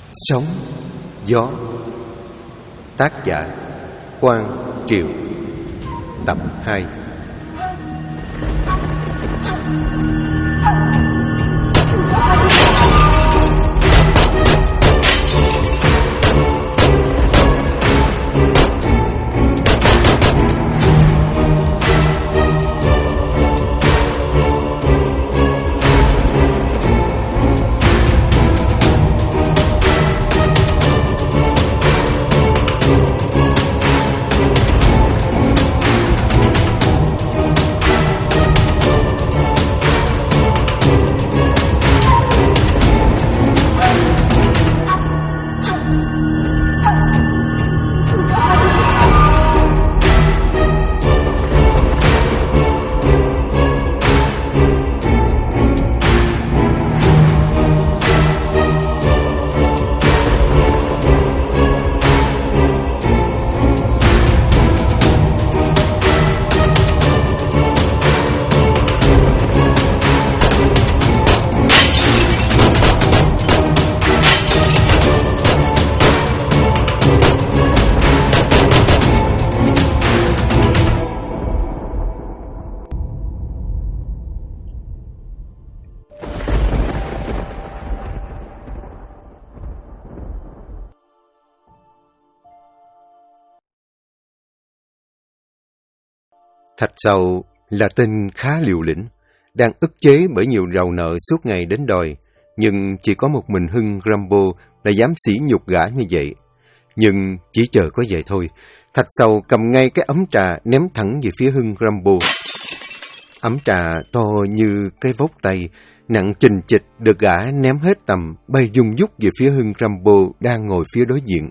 Sóng gió. Tác giả Quang Triều. Tập 2. Thạch Sầu là tên khá liều lĩnh, đang ức chế bởi nhiều rầu nợ suốt ngày đến đòi, nhưng chỉ có một mình Hưng Rambo là dám sỉ nhục gã như vậy. Nhưng chỉ chờ có vậy thôi, Thạch Sầu cầm ngay cái ấm trà ném thẳng về phía Hưng Rambo. Ấm trà to như cái vốc tay, nặng chình chịch được gã ném hết tầm, bay dung dút về phía Hưng Rambo đang ngồi phía đối diện.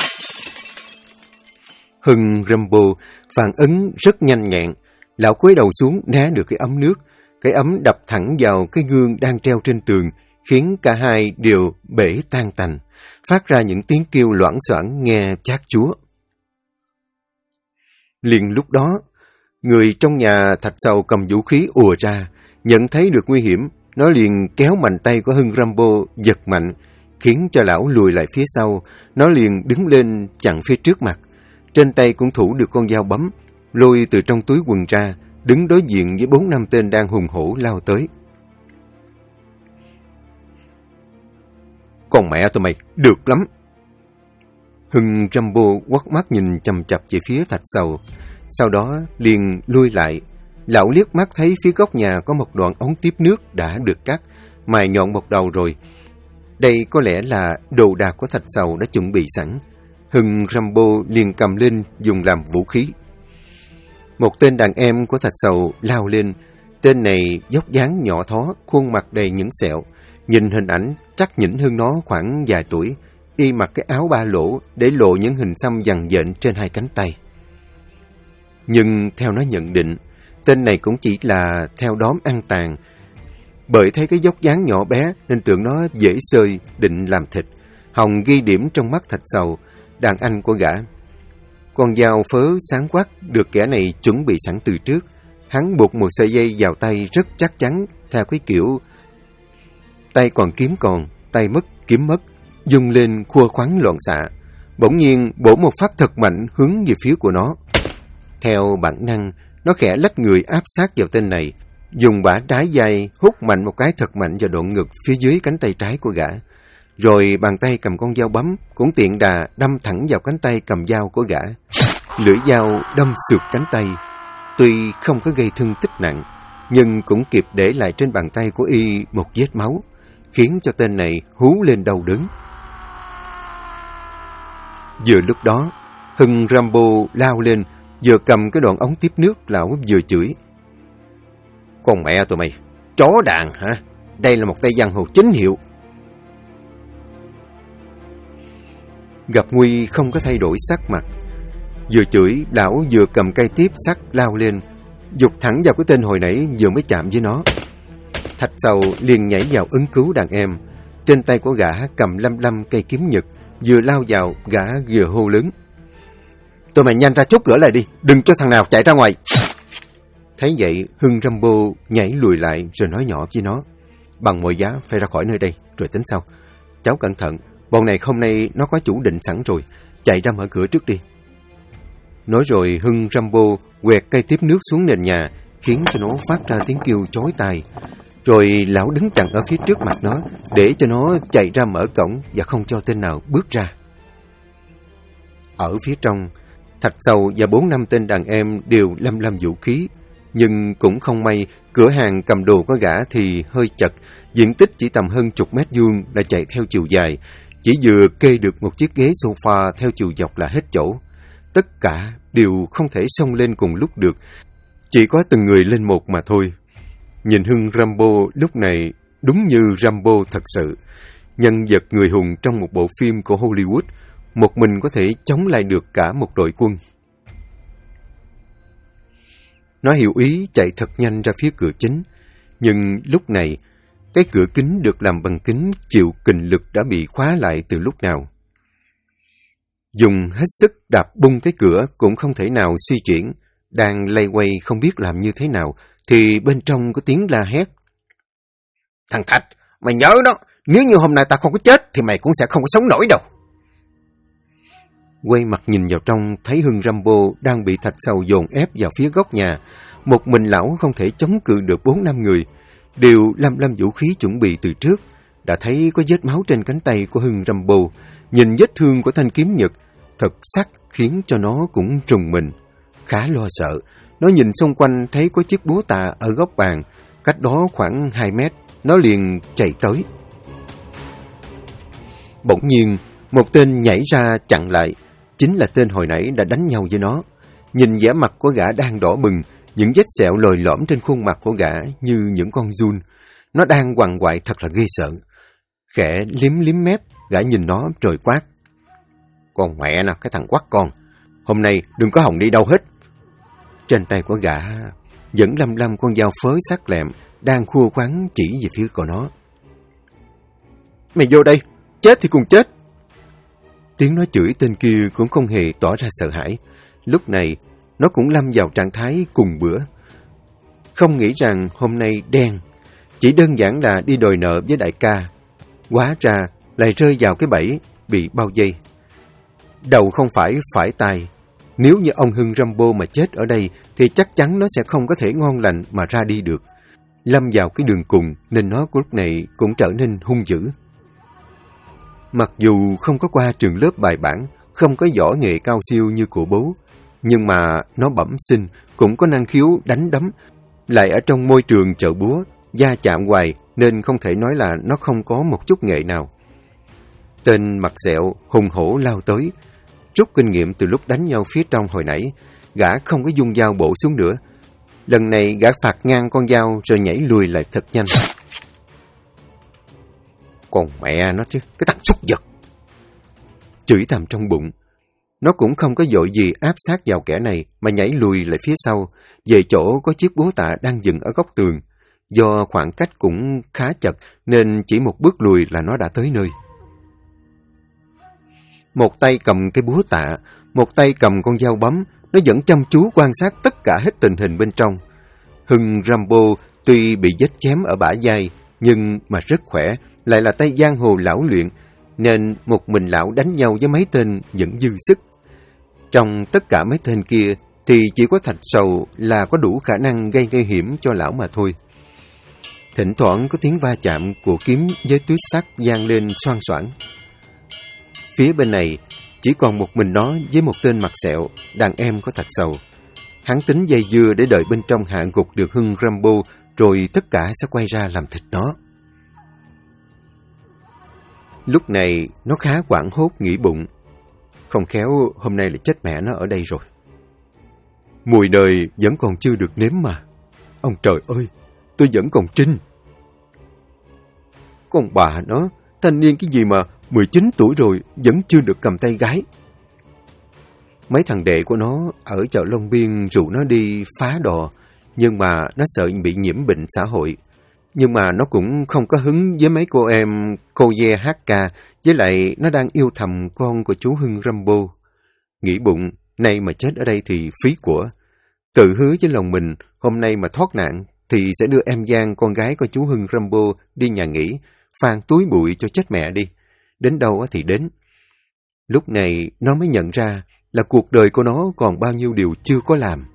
Hưng Rambo phản ứng rất nhanh nhẹn. Lão cúi đầu xuống né được cái ấm nước. Cái ấm đập thẳng vào cái gương đang treo trên tường, khiến cả hai đều bể tan tành, phát ra những tiếng kêu loảng xoảng nghe chát chúa. Liền lúc đó, người trong nhà Thạch Sầu cầm vũ khí ùa ra, nhận thấy được nguy hiểm, nó liền kéo mạnh tay của Hưng Rambo giật mạnh, khiến cho lão lùi lại phía sau. Nó liền đứng lên chặn phía trước mặt, trên tay cũng thủ được con dao bấm, lôi từ trong túi quần ra, đứng đối diện với 4-5 tên đang hùng hổ lao tới. Con mẹ tụi mày, được lắm! Hưng Rambo quắt mắt nhìn chằm chằm về phía Thạch Sầu, sau đó liền lui lại. Lão liếc mắt thấy phía góc nhà có một đoạn ống tiếp nước đã được cắt, mài nhọn một đầu rồi. Đây có lẽ là đồ đạc của Thạch Sầu đã chuẩn bị sẵn. Hưng Rambo liền cầm lên dùng làm vũ khí. Một tên đàn em của Thạch Sầu lao lên. Tên này dốc dáng nhỏ thó, khuôn mặt đầy những sẹo. Nhìn hình ảnh chắc nhỉnh hơn nó khoảng vài tuổi. Y mặc cái áo ba lỗ để lộ những hình xăm dằn dện trên hai cánh tay. Nhưng theo nó nhận định, tên này cũng chỉ là theo đóm ăn tàn. Bởi thấy cái dốc dáng nhỏ bé nên tưởng nó dễ xơi, định làm thịt. Hòng ghi điểm trong mắt Thạch Sầu, đàn anh của gã. Con dao phớ sáng quắc được kẻ này chuẩn bị sẵn từ trước. Hắn buộc một sợi dây vào tay rất chắc chắn, theo cái kiểu tay còn kiếm còn, tay mất kiếm mất, dùng lên khua khoắn loạn xạ. Bỗng nhiên bổ một phát thật mạnh hướng về phía của nó. Theo bản năng, nó khẽ lách người áp sát vào tên này, dùng bả trái dây hút mạnh một cái thật mạnh vào đoạn ngực phía dưới cánh tay trái của gã. Rồi bàn tay cầm con dao bấm cũng tiện đà đâm thẳng vào cánh tay cầm dao của gã. Lưỡi dao đâm xượt cánh tay, tuy không có gây thương tích nặng, nhưng cũng kịp để lại trên bàn tay của y một vết máu, khiến cho tên này hú lên đau đớn. Vừa lúc đó, Hưng Rambo lao lên, vừa cầm cái đoạn ống tiếp nước, lão vừa chửi. Con mẹ tụi mày, chó đàn hả? Đây là một tay giang hồ chính hiệu. Gặp nguy không có thay đổi sắc mặt. Vừa chửi, lão vừa cầm cây tiếp sắt lao lên, giục thẳng vào cái tên hồi nãy vừa mới chạm với nó. Thạch Sầu liền nhảy vào ứng cứu đàn em. Trên tay của gã cầm lăm cây kiếm nhật, vừa lao vào, gã vừa hô lớn. Tụi mày nhanh ra chốt cửa lại đi, đừng cho thằng nào chạy ra ngoài. Thấy vậy, Hưng Rambo nhảy lùi lại rồi nói nhỏ với nó. Bằng mọi giá phải ra khỏi nơi đây, rồi tính sau. Cháu cẩn thận, Bọn này hôm nay nó có chủ định sẵn rồi, chạy ra mở cửa trước đi. Nói rồi Hưng Rambo quẹt cây tiếp nước xuống nền nhà, khiến cho nó phát ra tiếng kêu chói tai. Rồi lão đứng chặn ở phía trước mặt nó, để cho nó chạy ra mở cổng và không cho tên nào bước ra. Ở phía trong, Thạch Sầu và 4-5 tên đàn em đều lăm lăm vũ khí. Nhưng cũng không may, cửa hàng cầm đồ có gã thì hơi chật, diện tích chỉ tầm hơn 10 mét vuông đã chạy theo chiều dài, chỉ vừa kê được một chiếc ghế sofa theo chiều dọc là hết chỗ. Tất cả đều không thể xông lên cùng lúc được, chỉ có từng người lên một mà thôi. Nhìn Hưng Rambo lúc này đúng như Rambo thật sự, nhân vật người hùng trong một bộ phim của Hollywood, một mình có thể chống lại được cả một đội quân. Nó hiểu ý chạy thật nhanh ra phía cửa chính, nhưng lúc này, cái cửa kính được làm bằng kính chịu kình lực đã bị khóa lại từ lúc nào. Dùng hết sức đạp bung cái cửa cũng không thể nào suy chuyển, đang lay quay không biết làm như thế nào, thì bên trong có tiếng la hét. Thằng Thạch, mày nhớ đó, nếu như hôm nay ta không có chết thì mày cũng sẽ không có sống nổi đâu. Quay mặt nhìn vào trong, thấy Hưng Rambo đang bị Thạch Sầu dồn ép vào phía góc nhà. Một mình lão không thể chống cự được 4-5 người, đều lăm lăm vũ khí chuẩn bị từ trước. Đã thấy có vết máu trên cánh tay của Hưng Rambo, nhìn vết thương của thanh kiếm nhật, thật sắc khiến cho nó cũng trùng mình. Khá lo sợ, nó nhìn xung quanh thấy có chiếc búa tạ ở góc bàn, cách đó khoảng 2 mét, nó liền chạy tới. Bỗng nhiên, một tên nhảy ra chặn lại, chính là tên hồi nãy đã đánh nhau với nó. Nhìn vẻ mặt của gã đang đỏ bừng, những vết sẹo lồi lõm trên khuôn mặt của gã như những con giun. Nó đang quằn quại thật là ghê sợ. Khẽ liếm liếm mép, gã nhìn nó rồi quát. Con mẹ nè, cái thằng quắt con, hôm nay đừng có hòng đi đâu hết. Trên tay của gã vẫn lăm lăm con dao phớ sắc lẹm, đang khua khoắn chỉ về phía của nó. Mày vô đây, chết thì cùng chết. Tiếng nói chửi tên kia cũng không hề tỏ ra sợ hãi. Lúc này, nó cũng lâm vào trạng thái cùng bữa. Không nghĩ rằng hôm nay đen, chỉ đơn giản là đi đòi nợ với đại ca. Hóa ra lại rơi vào cái bẫy, bị bao vây. Đầu không phải phải tay. Nếu như ông Hưng Rambo mà chết ở đây, thì chắc chắn nó sẽ không có thể ngon lành mà ra đi được. Lâm vào cái đường cùng, nên nó lúc này cũng trở nên hung dữ. Mặc dù không có qua trường lớp bài bản, không có võ nghệ cao siêu như của bố, nhưng mà nó bẩm sinh, cũng có năng khiếu đánh đấm, lại ở trong môi trường chợ búa, va chạm hoài nên không thể nói là nó không có một chút nghệ nào. Tên mặt sẹo hùng hổ lao tới, rút kinh nghiệm từ lúc đánh nhau phía trong hồi nãy, gã không có dung dao bổ xuống nữa. Lần này gã phạt ngang con dao rồi nhảy lùi lại thật nhanh. Còn mẹ nó chứ, cái thằng súc vật! Chửi thầm trong bụng. Nó cũng không có vội gì áp sát vào kẻ này mà nhảy lùi lại phía sau, về chỗ có chiếc búa tạ đang dựng ở góc tường. Do khoảng cách cũng khá chật nên chỉ một bước lùi là nó đã tới nơi. Một tay cầm cái búa tạ, một tay cầm con dao bấm, nó vẫn chăm chú quan sát tất cả hết tình hình bên trong. Hưng Rambo tuy bị vết chém ở bả vai, nhưng mà rất khỏe, lại là tay giang hồ lão luyện, nên một mình lão đánh nhau với mấy tên vẫn dư sức. Trong tất cả mấy tên kia, thì chỉ có Thạch Sầu là có đủ khả năng gây nguy hiểm cho lão mà thôi. Thỉnh thoảng có tiếng va chạm của kiếm với tuyết sắt vang lên xoang xoảng. Phía bên này, chỉ còn một mình nó với một tên mặt sẹo, đàn em của Thạch Sầu. Hắn tính dây dưa để đợi bên trong hạ gục được Hưng Rambo, rồi tất cả sẽ quay ra làm thịt nó. Lúc này, nó khá hoảng hốt nghĩ bụng. Không khéo hôm nay là chết mẹ nó ở đây rồi. Mùi đời vẫn còn chưa được nếm mà. Ông trời ơi, tôi vẫn còn trinh. Con bà nó, thanh niên cái gì mà 19 tuổi rồi vẫn chưa được cầm tay gái. Mấy thằng đệ của nó ở chợ Long Biên rủ nó đi phá đò, nhưng mà nó sợ bị nhiễm bệnh xã hội. Nhưng mà nó cũng không có hứng với mấy cô em cô Ye HK, với lại nó đang yêu thầm con của chú Hưng Rambo. Nghĩ bụng, nay mà chết ở đây thì phí của. Tự hứa với lòng mình, hôm nay mà thoát nạn, thì sẽ đưa em Giang, con gái của chú Hưng Rambo, đi nhà nghỉ, phang túi bụi cho chết mẹ đi. đến đâu thì đến. Lúc này nó mới nhận ra là cuộc đời của nó còn bao nhiêu điều chưa có làm.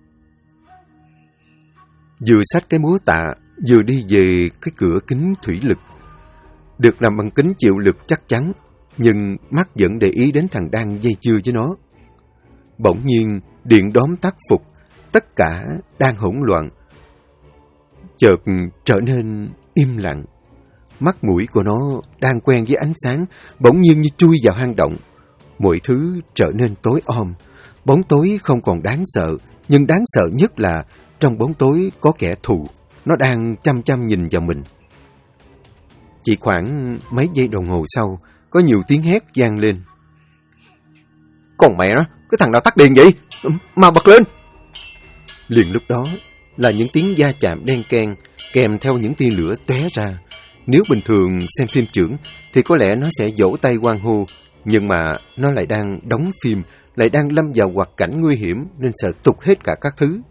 Vừa xách cái búa tạ, vừa đi về cái cửa kính thủy lực. Được làm bằng kính chịu lực chắc chắn, nhưng mắt vẫn để ý đến thằng đang dây dưa với nó. Bỗng nhiên, điện đóm tắt phục, tất cả đang hỗn loạn. Chợt trở nên im lặng. Mắt mũi của nó đang quen với ánh sáng, bỗng nhiên như chui vào hang động. Mọi thứ trở nên tối om. Bóng tối không còn đáng sợ, nhưng đáng sợ nhất là trong bóng tối có kẻ thù. Nó đang chăm chăm nhìn vào mình. Chỉ khoảng mấy giây đồng hồ sau, có nhiều tiếng hét vang lên. Còn mẹ nó, cái thằng nào tắt điện vậy? Mà bật lên! Liền lúc đó là những tiếng va chạm đen keng, kèm theo những tia lửa tóe ra. Nếu bình thường xem phim chưởng thì có lẽ nó sẽ vỗ tay hoan hô, nhưng mà nó lại đang đóng phim, lại đang lâm vào hoạt cảnh nguy hiểm nên sợ tụt hết cả các thứ.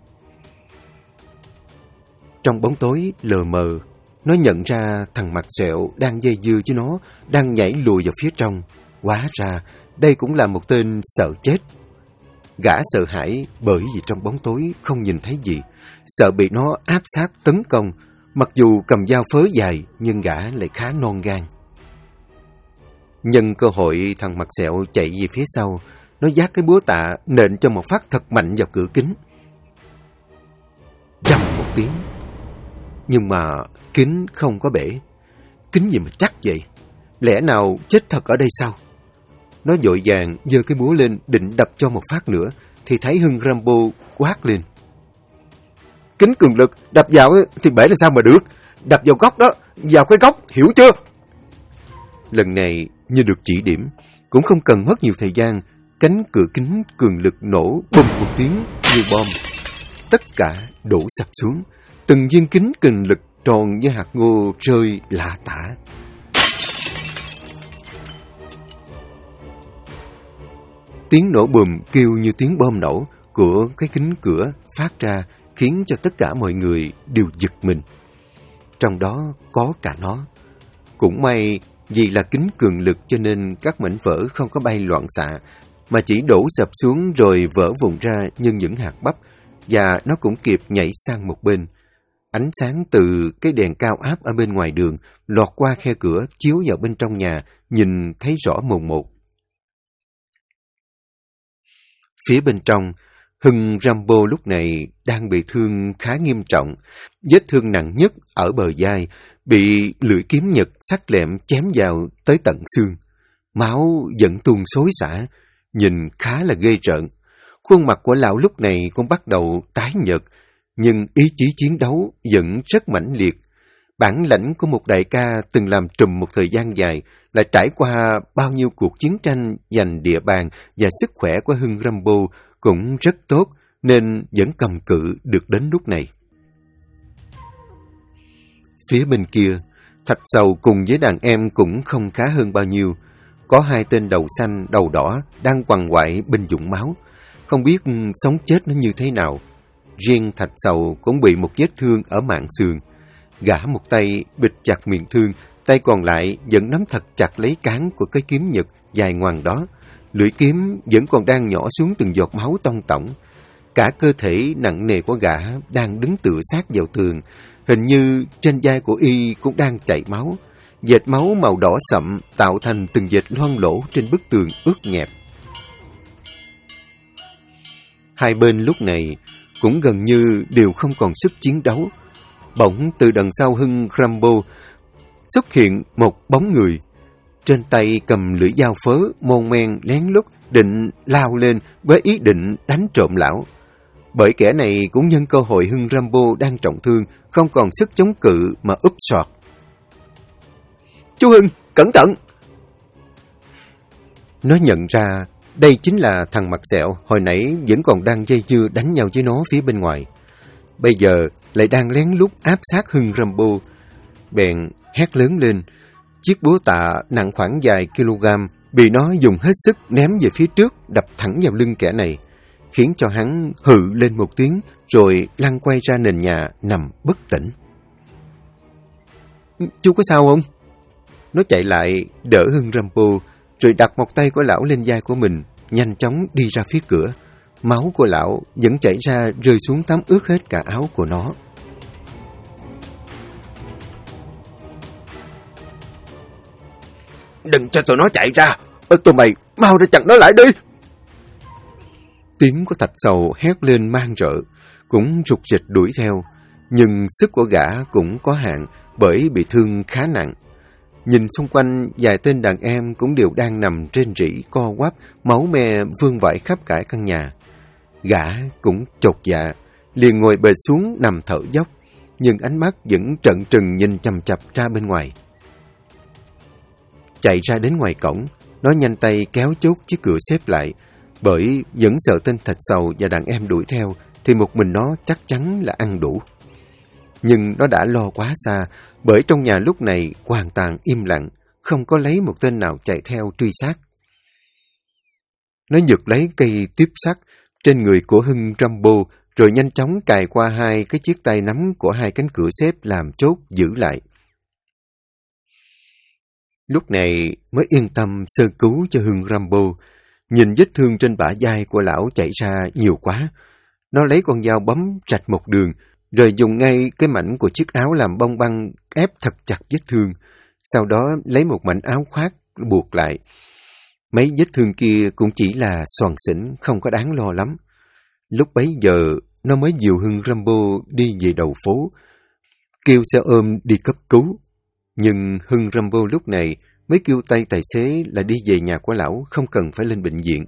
Trong bóng tối lờ mờ, nó nhận ra thằng mặt sẹo đang dây dưa với nó, đang nhảy lùi vào phía trong. Hóa ra đây cũng là một tên sợ chết. Gã sợ hãi bởi vì trong bóng tối không nhìn thấy gì, sợ bị nó áp sát tấn công. Mặc dù cầm dao phớ dài, nhưng gã lại khá non gan. Nhân cơ hội, thằng mặt sẹo chạy về phía sau, nó vác cái búa tạ nện cho một phát thật mạnh vào cửa kính. Rầm một tiếng. Nhưng mà kính không có bể. Kính gì mà chắc vậy? Lẽ nào chết thật ở đây sao? Nó vội vàng giơ cái búa lên định đập cho một phát nữa, thì thấy Hưng Rambo quát lên. Kính cường lực, đập vào thì bể làm sao mà được? Đập vào góc đó, vào cái góc, hiểu chưa? Lần này như được chỉ điểm, cũng không cần mất nhiều thời gian, cánh cửa kính cường lực nổ bùm một tiếng như bom. Tất cả đổ sập xuống, từng viên kính cường lực tròn như hạt ngô rơi lả tả. Tiếng nổ bùm kêu như tiếng bom nổ của cái kính cửa phát ra, khiến cho tất cả mọi người đều giật mình. Trong đó có cả nó. Cũng may vì là kính cường lực cho nên các mảnh vỡ không có bay loạn xạ, mà chỉ đổ sập xuống rồi vỡ vụn ra như những hạt bắp, và nó cũng kịp nhảy sang một bên. Ánh sáng từ cái đèn cao áp ở bên ngoài đường lọt qua khe cửa chiếu vào bên trong nhà, nhìn thấy rõ mồn một. Phía bên trong, Hưng Rambo lúc này đang bị thương khá nghiêm trọng. Vết thương nặng nhất ở bờ vai, bị lưỡi kiếm nhật sắc lẹm chém vào tới tận xương. Máu vẫn tuôn xối xả, nhìn khá là ghê rợn. Khuôn mặt của lão lúc này cũng bắt đầu tái nhợt, nhưng ý chí chiến đấu vẫn rất mãnh liệt. Bản lãnh của một đại ca từng làm trùm một thời gian dài, lại trải qua bao nhiêu cuộc chiến tranh giành địa bàn, và sức khỏe của Hưng Rambo cũng rất tốt, nên vẫn cầm cự được đến lúc này. Phía bên kia, Thạch Sầu cùng với đàn em cũng không khá hơn bao nhiêu. Có hai tên đầu xanh, đầu đỏ đang quằn quại bên vũng máu, không biết sống chết nó như thế nào. Riêng Thạch Sầu cũng bị một vết thương ở mạn xương. Gã một tay bịt chặt miệng thương, tay còn lại vẫn nắm thật chặt lấy cán của cái kiếm nhật dài ngoằng đó. Lưỡi kiếm vẫn còn đang nhỏ xuống từng giọt máu tông tổng. Cả cơ thể nặng nề của gã đang đứng tựa sát vào tường. Hình như trên vai của y cũng đang chảy máu. Vệt máu màu đỏ sậm tạo thành từng vệt loang lỗ trên bức tường ướt nhẹp. Hai bên lúc này cũng gần như đều không còn sức chiến đấu. Bỗng từ đằng sau Hưng Rambo xuất hiện một bóng người. Trên tay cầm lưỡi dao phớ, mon men lén lút định lao lên với ý định đánh trộm lão. Bởi kẻ này cũng nhân cơ hội Hưng Rambo đang trọng thương, không còn sức chống cự mà úp soạt. Chú Hưng, cẩn thận! Nó nhận ra đây chính là thằng mặt sẹo hồi nãy vẫn còn đang dây dưa đánh nhau với nó phía bên ngoài. Bây giờ lại đang lén lút áp sát Hưng Rambo. Bèn hét lớn lên. Chiếc búa tạ nặng khoảng vài kg bị nó dùng hết sức ném về phía trước, đập thẳng vào lưng kẻ này, khiến cho hắn hự lên một tiếng rồi lăn quay ra nền nhà nằm bất tỉnh. Chú có sao không? Nó chạy lại, đỡ Hưng Rambo, rồi đặt một tay của lão lên vai của mình, nhanh chóng đi ra phía cửa. Máu của lão vẫn chảy ra rơi xuống tắm ướt hết cả áo của nó. Đừng cho tụi nó chạy ra! Tụi mày mau ra chặn nó lại đi! Tiếng của Thạch Sầu hét lên man rợ, cũng rục rịch đuổi theo. Nhưng sức của gã cũng có hạn bởi bị thương khá nặng. Nhìn xung quanh, vài tên đàn em cũng đều đang nằm trên rỉ co quắp, máu me vương vãi khắp cả căn nhà. Gã cũng chột dạ, liền ngồi bệt xuống nằm thở dốc, nhưng ánh mắt vẫn trợn trừng nhìn chằm chằm ra bên ngoài. Chạy ra đến ngoài cổng, nó nhanh tay kéo chốt chiếc cửa xếp lại, bởi vẫn sợ tên Thạch Sầu và đàn em đuổi theo, thì một mình nó chắc chắn là ăn đủ. Nhưng nó đã lo quá xa, bởi trong nhà lúc này hoàn toàn im lặng, không có lấy một tên nào chạy theo truy sát. Nó giật lấy cây tiếp sắt trên người của Hưng Rambo, rồi nhanh chóng cài qua hai cái chiếc tay nắm của hai cánh cửa xếp làm chốt giữ lại. Lúc này mới yên tâm sơ cứu cho Hưng Rambo. Nhìn vết thương trên bả vai của lão chảy ra nhiều quá, nó lấy con dao bấm rạch một đường, rồi dùng ngay cái mảnh của chiếc áo làm bông băng ép thật chặt vết thương. Sau đó lấy một mảnh áo khoác buộc lại. Mấy vết thương kia cũng chỉ là xoàn xỉnh, không có đáng lo lắm. Lúc bấy giờ, nó mới dìu Hưng Rambo đi về đầu phố, kêu xe ôm đi cấp cứu. Nhưng Hưng Rambo lúc này mới kêu tay tài xế là đi về nhà của lão, không cần phải lên bệnh viện.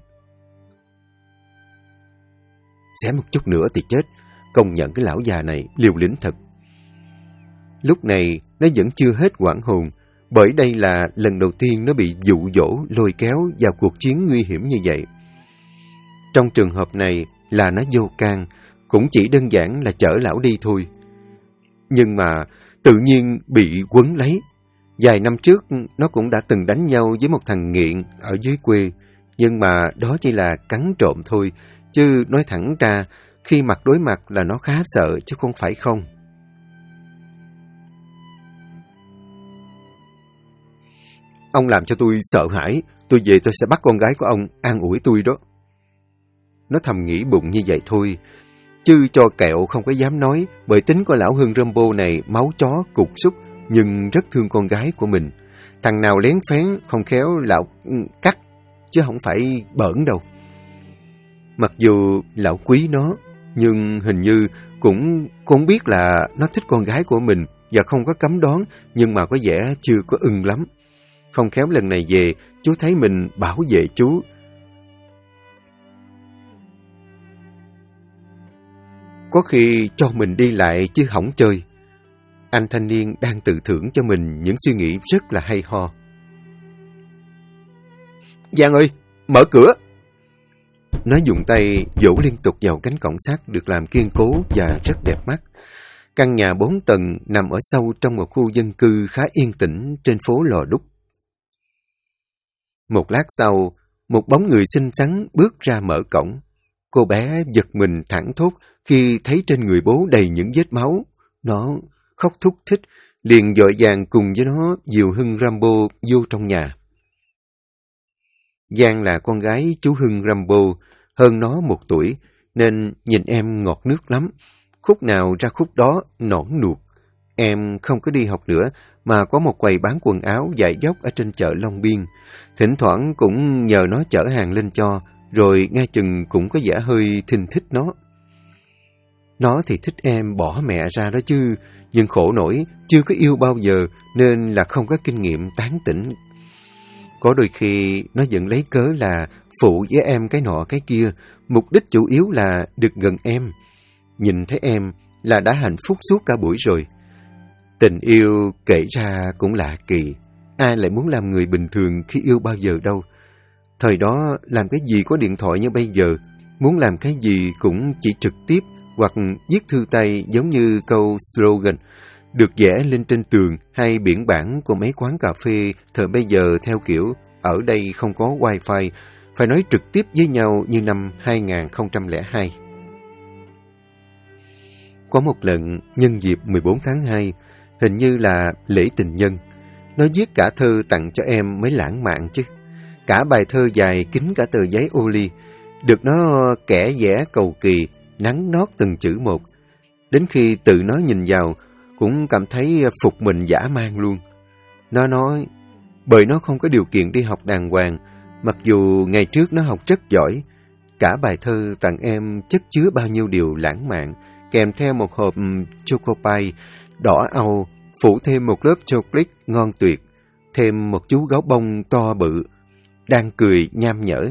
Xé một chút nữa thì chết, công nhận cái lão già này liều lĩnh thật. Lúc này nó vẫn chưa hết hoảng hồn, bởi đây là lần đầu tiên nó bị dụ dỗ lôi kéo vào cuộc chiến nguy hiểm như vậy. Trong trường hợp này là nó vô can, cũng chỉ đơn giản là chở lão đi thôi. Nhưng mà tự nhiên bị quấn lấy. Vài năm trước nó cũng đã từng đánh nhau với một thằng nghiện ở dưới quê, nhưng mà đó chỉ là cắn trộm thôi, chứ nói thẳng ra khi mặt đối mặt là nó khá sợ chứ không phải không. Ông làm cho tôi sợ hãi, tôi về tôi sẽ bắt con gái của ông an ủi tôi đó. Nó thầm nghĩ bụng như vậy thôi, chứ cho kẹo không có dám nói, bởi tính của lão Hưng Rambo này máu chó cục súc, nhưng rất thương con gái của mình. Thằng nào lén phén không khéo lão cắt, chứ không phải bỡn đâu. Mặc dù lão quý nó, nhưng hình như cũng không biết là nó thích con gái của mình và không có cấm đoán, nhưng mà có vẻ chưa có ưng lắm. Không khéo lần này về, chú thấy mình bảo vệ chú. Có khi cho mình đi lại chứ hỏng chơi. Anh thanh niên đang tự thưởng cho mình những suy nghĩ rất là hay ho. Giang ơi, mở cửa! Nó dùng tay vỗ liên tục vào cánh cổng sắt được làm kiên cố và rất đẹp mắt. Căn nhà 4 tầng nằm ở sâu trong một khu dân cư khá yên tĩnh trên phố Lò Đúc. Một lát sau, một bóng người xinh xắn bước ra mở cổng. Cô bé giật mình thảng thốt khi thấy trên người bố đầy những vết máu. Nó khóc thúc thích, liền vội vàng cùng với nó dìu Hưng Rambo vô trong nhà. Giang là con gái chú Hưng Rambo, hơn nó 1 tuổi, nên nhìn em ngọt nước lắm. Khúc nào ra khúc đó nõn nuột. Em không có đi học nữa, mà có một quầy bán quần áo dại dốc ở trên chợ Long Biên. Thỉnh thoảng cũng nhờ nó chở hàng lên cho, rồi nghe chừng cũng có vẻ hơi thinh thích nó. Nó thì thích em bỏ mẹ ra đó chứ, nhưng khổ nổi, chưa có yêu bao giờ nên là không có kinh nghiệm tán tỉnh. Có đôi khi nó vẫn lấy cớ là phụ với em cái nọ cái kia, mục đích chủ yếu là được gần em. Nhìn thấy em là đã hạnh phúc suốt cả buổi rồi. Tình yêu kể ra cũng lạ kỳ, ai lại muốn làm người bình thường khi yêu bao giờ đâu. Thời đó làm cái gì có điện thoại như bây giờ, muốn làm cái gì cũng chỉ trực tiếp hoặc viết thư tay giống như câu slogan được vẽ lên trên tường hay biển bảng của mấy quán cà phê thời bây giờ theo kiểu ở đây không có wifi, phải nói trực tiếp với nhau như năm 2002. Có một lần nhân dịp 14 tháng 2, hình như là lễ tình nhân, Nó viết cả thơ tặng cho em mới lãng mạn chứ. Cả bài thơ dài kín cả tờ giấy ô ly, được nó kẻ vẽ cầu kỳ, nắn nót từng chữ một. Đến khi tự nó nhìn vào, cũng cảm thấy phục mình dã man luôn. Nó nói, bởi nó không có điều kiện đi học đàng hoàng, mặc dù ngày trước nó học rất giỏi. Cả bài thơ tặng em chất chứa bao nhiêu điều lãng mạn, kèm theo một hộp choco pie đỏ au, phủ thêm một lớp chocolate ngon tuyệt, thêm một chú gấu bông to bự, đang cười nham nhở.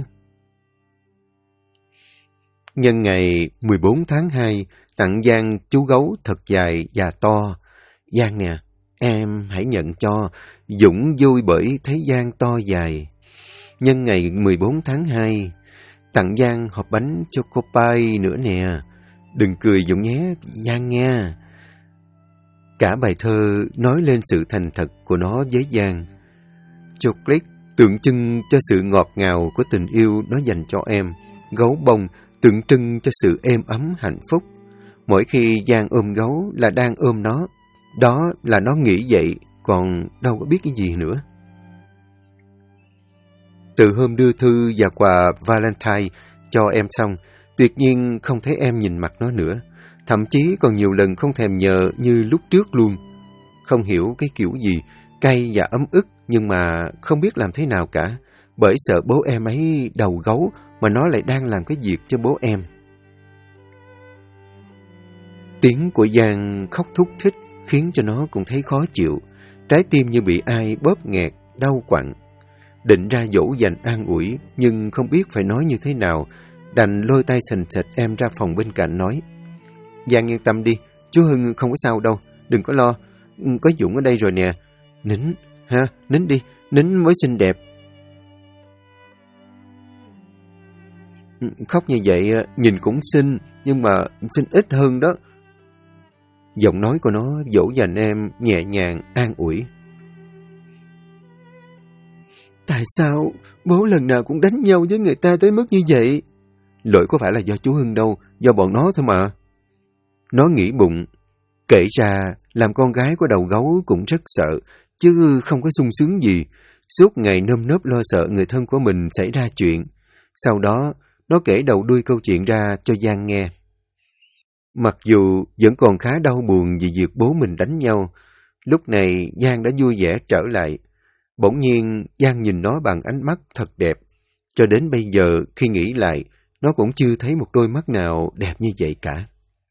Nhân ngày 14 tháng 2, tặng Giang chú gấu thật dài và to. Giang nè, em hãy nhận cho, Dũng vui bởi thấy Giang to dài. Nhân ngày 14 tháng 2, tặng Giang hộp bánh choco pie nữa nè. Đừng cười Dũng nhé, Giang nha. Cả bài thơ nói lên sự thành thật của nó với Giang. Chocolate tượng trưng cho sự ngọt ngào của tình yêu nó dành cho em. Gấu bông tượng trưng cho sự êm ấm hạnh phúc. Mỗi khi Giang ôm gấu là đang ôm nó. Đó là nó nghĩ vậy, còn đâu có biết cái gì nữa. Từ hôm đưa thư và quà Valentine cho em xong, tuyệt nhiên không thấy em nhìn mặt nó nữa. Thậm chí còn nhiều lần không thèm nhờ như lúc trước luôn. Không hiểu cái kiểu gì, cay và ấm ức, nhưng mà không biết làm thế nào cả. Bởi sợ bố em ấy đầu gấu mà nó lại đang làm cái việc cho bố em. Tiếng của Giang khóc thúc thích khiến cho nó cũng thấy khó chịu. Trái tim như bị ai bóp nghẹt, đau quặn. Định ra dỗ dành an ủi, nhưng không biết phải nói như thế nào. Đành lôi tay sình sịch em ra phòng bên cạnh nói: Giang yên tâm đi, chú Hưng không có sao đâu, đừng có lo, có Dũng ở đây rồi nè. Nín, ha, nín đi, nín mới xinh đẹp. Khóc như vậy nhìn cũng xinh, nhưng mà xinh ít hơn đó. Giọng nói của nó dỗ dành em nhẹ nhàng, an ủi. Tại sao bố lần nào cũng đánh nhau với người ta tới mức như vậy? Lỗi có phải là do chú Hưng đâu, do bọn nó thôi mà. Nó nghĩ bụng, kể ra làm con gái của đầu gấu cũng rất sợ, chứ không có sung sướng gì. Suốt ngày nơm nớp lo sợ người thân của mình xảy ra chuyện. Sau đó, nó kể đầu đuôi câu chuyện ra cho Giang nghe. Mặc dù vẫn còn khá đau buồn vì việc bố mình đánh nhau, lúc này Giang đã vui vẻ trở lại. Bỗng nhiên Giang nhìn nó bằng ánh mắt thật đẹp. Cho đến bây giờ khi nghĩ lại, nó cũng chưa thấy một đôi mắt nào đẹp như vậy cả.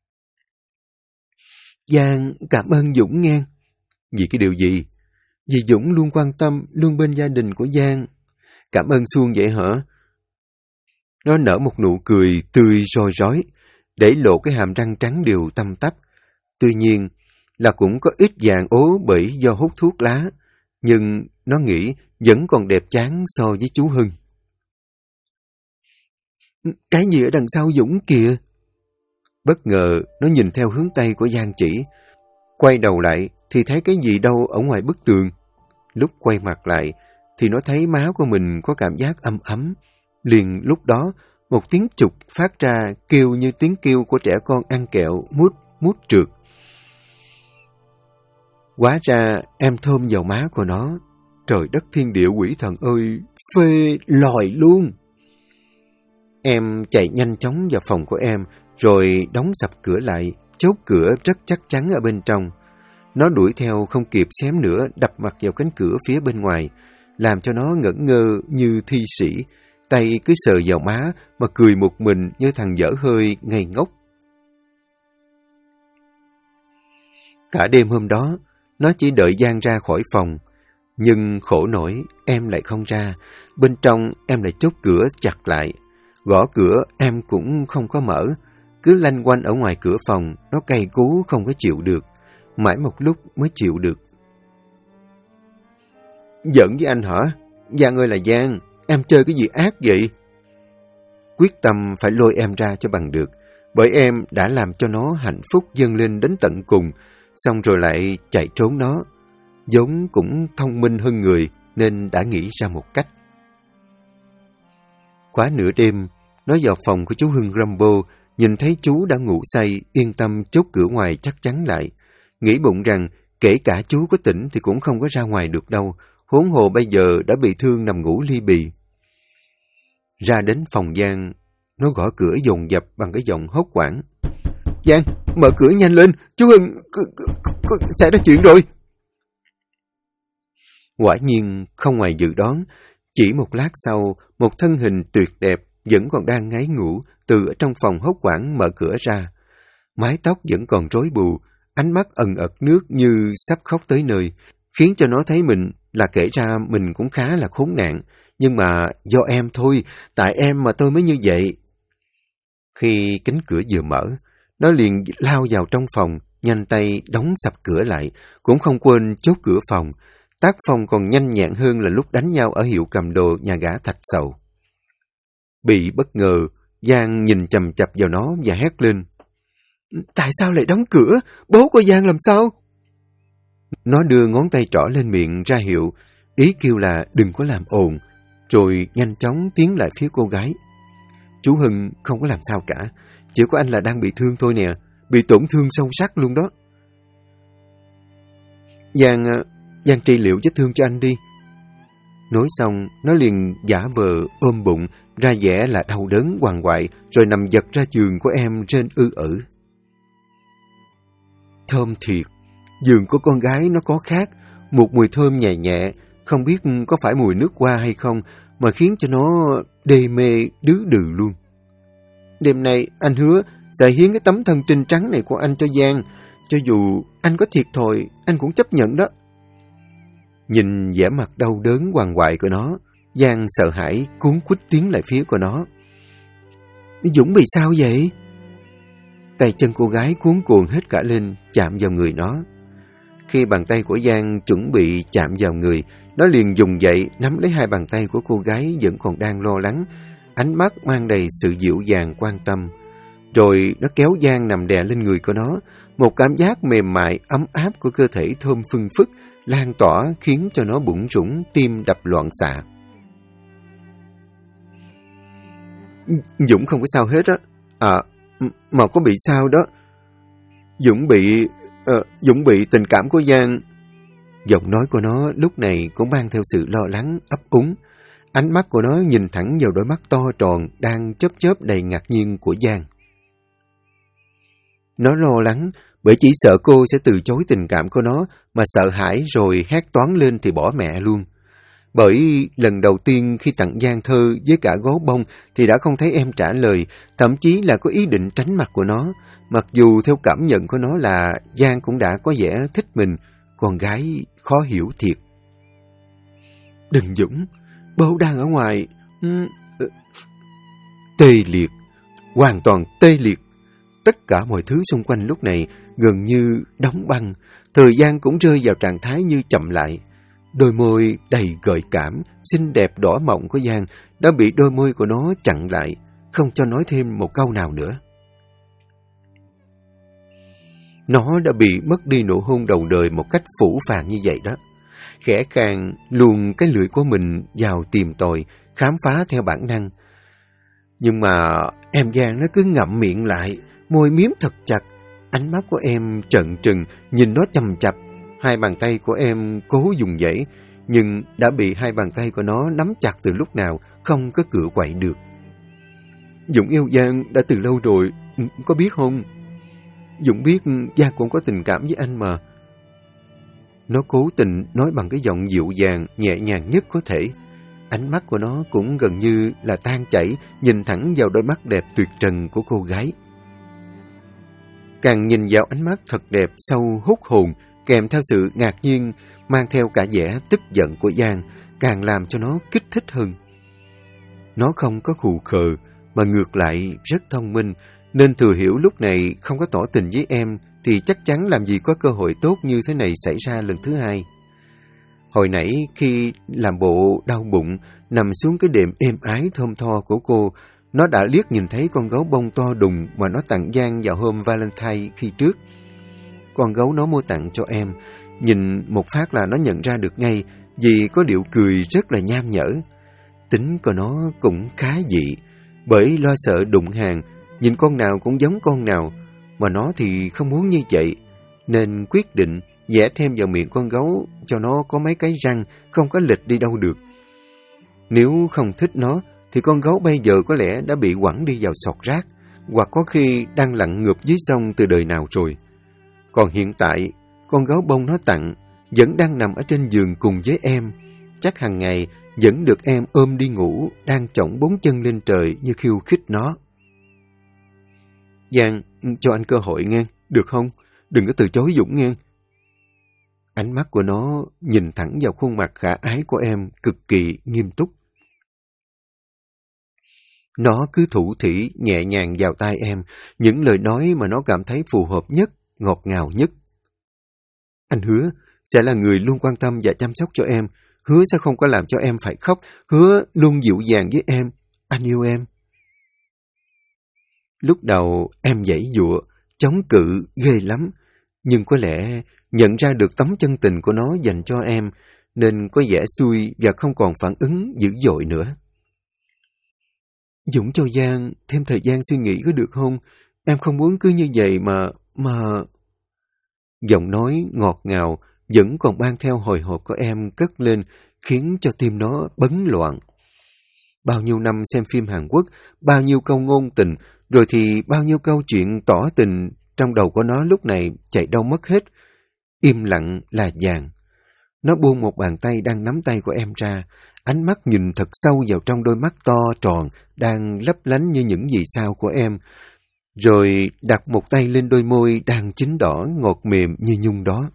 Giang cảm ơn Dũng nghe. Vì cái điều gì? Vì Dũng luôn quan tâm, luôn bên gia đình của Giang. Cảm ơn suông vậy hả? Nó nở một nụ cười tươi roi rói, để lộ cái hàm răng trắng đều tăm tắp. Tuy nhiên là cũng có ít vàng ố bởi do hút thuốc lá, nhưng nó nghĩ vẫn còn đẹp chán so với chú Hưng. Cái gì ở đằng sau Dũng kìa? Bất ngờ nó nhìn theo hướng tay của Giang chỉ. Quay đầu lại thì thấy cái gì đâu ở ngoài bức tường. Lúc quay mặt lại thì nó thấy má của mình có cảm giác ấm ấm. Liền lúc đó một tiếng trục phát ra kêu như tiếng kêu của trẻ con ăn kẹo mút trượt. Hóa ra em thơm vào má của nó. Trời đất thiên địa quỷ thần ơi, phê lòi luôn. Em chạy nhanh chóng vào phòng của em, rồi đóng sập cửa lại, chốt cửa rất chắc chắn ở bên trong. Nó đuổi theo không kịp xém nữa, đập mặt vào cánh cửa phía bên ngoài, làm cho nó ngẩn ngơ như thi sĩ, tay cứ sờ vào má mà cười một mình như thằng dở hơi ngây ngốc. Cả đêm hôm đó, nó chỉ đợi Giang ra khỏi phòng. Nhưng khổ nổi, em lại không ra. Bên trong em lại chốt cửa chặt lại. Gõ cửa em cũng không có mở. Cứ lanh quanh ở ngoài cửa phòng, nó cay cú không có chịu được. Mãi một lúc mới chịu được. Giận với anh hả? Giang ơi là Giang, em chơi cái gì ác vậy? Quyết tâm phải lôi em ra cho bằng được. Bởi em đã làm cho nó hạnh phúc dâng lên đến tận cùng, xong rồi lại chạy trốn nó. vốn cũng thông minh hơn người nên đã nghĩ ra một cách. Quá nửa đêm, nó vào phòng của chú Hưng Rambo, nhìn thấy chú đã ngủ say, yên tâm chốt cửa ngoài chắc chắn lại. Nghĩ bụng rằng Kể cả chú có tỉnh thì cũng không có ra ngoài được đâu, huống hồ bây giờ đã bị thương nằm ngủ li bì. Ra đến phòng Giang, nó gõ cửa dồn dập bằng cái giọng hốt hoảng. Giang, mở cửa nhanh lên, chú Hưng có xảy ra chuyện rồi. Quả nhiên không ngoài dự đoán, chỉ một lát sau, một thân hình tuyệt đẹp vẫn còn đang ngáy ngủ từ ở trong phòng hốt hoảng mở cửa ra. Mái tóc vẫn còn rối bù, ánh mắt ẩn ật nước như sắp khóc tới nơi, khiến cho nó thấy mình là kể ra mình cũng khá là khốn nạn. Nhưng mà do em thôi, tại em mà tôi mới như vậy. Khi cánh cửa vừa mở, nó liền lao vào trong phòng, nhanh tay đóng sập cửa lại, cũng không quên chốt cửa phòng. Tác phong còn nhanh nhẹn hơn là lúc đánh nhau ở hiệu cầm đồ nhà gã Thạch Sầu. Bị bất ngờ, Giang nhìn chằm chằm vào nó và hét lên. Tại sao lại đóng cửa? Bố của Giang làm sao? Nó đưa ngón tay trỏ lên miệng ra hiệu, ý kêu là đừng có làm ồn, rồi nhanh chóng tiến lại phía cô gái. Chú Hưng không có làm sao cả, chỉ có anh là đang bị thương thôi nè, bị tổn thương sâu sắc luôn đó. Giang trị liệu vết thương cho anh đi. Nói xong, nó liền giả vờ ôm bụng, ra vẻ là đau đớn quằn quại, rồi nằm giật ra giường của em trên ử. Thơm thiệt, giường của con gái nó có khác, một mùi thơm nhẹ nhẹ, không biết có phải mùi nước hoa hay không, mà khiến cho nó đê mê đứ đừ luôn. Đêm nay anh hứa sẽ hiến cái tấm thân trinh trắng này của anh cho Giang, cho dù anh có thiệt thòi, anh cũng chấp nhận đó. Nhìn vẻ mặt đau đớn quằn quại của nó, Giang sợ hãi cuống quýt tiến lại phía của nó. Dũng bị sao vậy? Tay chân cô gái cuống cuồng hết cả lên, chạm vào người nó. Khi bàn tay của Giang chuẩn bị chạm vào người, nó liền dùng dậy nắm lấy hai bàn tay của cô gái vẫn còn đang lo lắng, ánh mắt mang đầy sự dịu dàng quan tâm. Rồi nó kéo Giang nằm đè lên người của nó, một cảm giác mềm mại ấm áp của cơ thể thơm phưng phức lan tỏa khiến cho nó bủn rủn, tim đập loạn xạ. Dũng không có sao hết á. Mà có bị sao đó. Dũng bị tình cảm của Giang. Giọng nói của nó lúc này cũng mang theo sự lo lắng, ấp úng. Ánh mắt của nó nhìn thẳng vào đôi mắt to tròn đang chớp chớp đầy ngạc nhiên của Giang. Nó lo lắng bởi chỉ sợ cô sẽ từ chối tình cảm của nó, mà sợ hãi rồi hét toáng lên thì bỏ mẹ luôn. Bởi lần đầu tiên khi tặng Giang thơ với cả gấu bông thì đã không thấy em trả lời, thậm chí là có ý định tránh mặt của nó, mặc dù theo cảm nhận của nó là Giang cũng đã có vẻ thích mình, con gái khó hiểu thiệt. Đừng Dũng, bố đang ở ngoài. Tê liệt, hoàn toàn tê liệt. Tất cả mọi thứ xung quanh lúc này gần như đóng băng, thời gian cũng rơi vào trạng thái như chậm lại. Đôi môi đầy gợi cảm, xinh đẹp đỏ mọng của Giang đã bị đôi môi của nó chặn lại, không cho nói thêm một câu nào nữa. Nó đã bị mất đi nụ hôn đầu đời một cách phũ phàng như vậy đó. Khẽ khàng luồn cái lưỡi của mình vào tìm tòi, khám phá theo bản năng. Nhưng mà em Giang nó cứ ngậm miệng lại, môi miếm thật chặt, ánh mắt của em trợn trừng nhìn nó chằm chằm. Hai bàn tay của em cố dùng dãy, nhưng đã bị hai bàn tay của nó nắm chặt từ lúc nào, không có cựa quậy được. Dũng yêu Giang đã từ lâu rồi, có biết không? Dũng biết Giang cũng có tình cảm với anh mà. Nó cố tình nói bằng cái giọng dịu dàng, nhẹ nhàng nhất có thể. Ánh mắt của nó cũng gần như là tan chảy, nhìn thẳng vào đôi mắt đẹp tuyệt trần của cô gái. Càng nhìn vào ánh mắt thật đẹp sâu hút hồn, kèm theo sự ngạc nhiên, mang theo cả vẻ tức giận của Giang, càng làm cho nó kích thích hơn. Nó không có khù khờ, mà ngược lại rất thông minh, nên thừa hiểu lúc này không có tỏ tình với em, thì chắc chắn làm gì có cơ hội tốt như thế này xảy ra lần thứ hai. Hồi nãy khi làm bộ đau bụng, nằm xuống cái đệm êm ái thơm tho của cô, nó đã liếc nhìn thấy con gấu bông to đùng mà nó tặng Giang vào hôm Valentine khi trước. Con gấu nó mua tặng cho em, nhìn một phát là nó nhận ra được ngay, vì có điệu cười rất là nham nhở. Tính của nó cũng khá dị, bởi lo sợ đụng hàng, nhìn con nào cũng giống con nào, mà nó thì không muốn như vậy, nên quyết định vẽ thêm vào miệng con gấu cho nó có mấy cái răng, không có lệch đi đâu được. Nếu không thích nó, thì con gấu bây giờ có lẽ đã bị quẳng đi vào sọt rác, hoặc có khi đang lặn ngụp dưới sông từ đời nào rồi. Còn hiện tại, con gấu bông nó tặng vẫn đang nằm ở trên giường cùng với em. Chắc hàng ngày vẫn được em ôm đi ngủ, đang chổng 4 chân lên trời như khiêu khích nó. Giang, cho anh cơ hội nghe, được không? Đừng có từ chối Dũng nghe. Ánh mắt của nó nhìn thẳng vào khuôn mặt khả ái của em, cực kỳ nghiêm túc. Nó cứ thủ thỉ nhẹ nhàng vào tai em, những lời nói mà nó cảm thấy phù hợp nhất, ngọt ngào nhất. Anh hứa sẽ là người luôn quan tâm và chăm sóc cho em, hứa sẽ không có làm cho em phải khóc, hứa luôn dịu dàng với em, anh yêu em. Lúc đầu em giãy giụa, chống cự ghê lắm, nhưng có lẽ nhận ra được tấm chân tình của nó dành cho em, nên có vẻ xui và không còn phản ứng dữ dội nữa. Dũng cho Giang thêm thời gian suy nghĩ có được không? Em không muốn cứ như vậy mà... Giọng nói ngọt ngào vẫn còn mang theo hồi hộp của em cất lên, khiến cho tim nó bấn loạn. Bao nhiêu năm xem phim Hàn Quốc, bao nhiêu câu ngôn tình, rồi thì bao nhiêu câu chuyện tỏ tình trong đầu của nó lúc này chạy đâu mất hết. Im lặng là vàng. Nó buông một bàn tay đang nắm tay của em ra, ánh mắt nhìn thật sâu vào trong đôi mắt to tròn đang lấp lánh như những vì sao của em, rồi đặt một tay lên đôi môi đang chín đỏ ngọt mềm như nhung đó.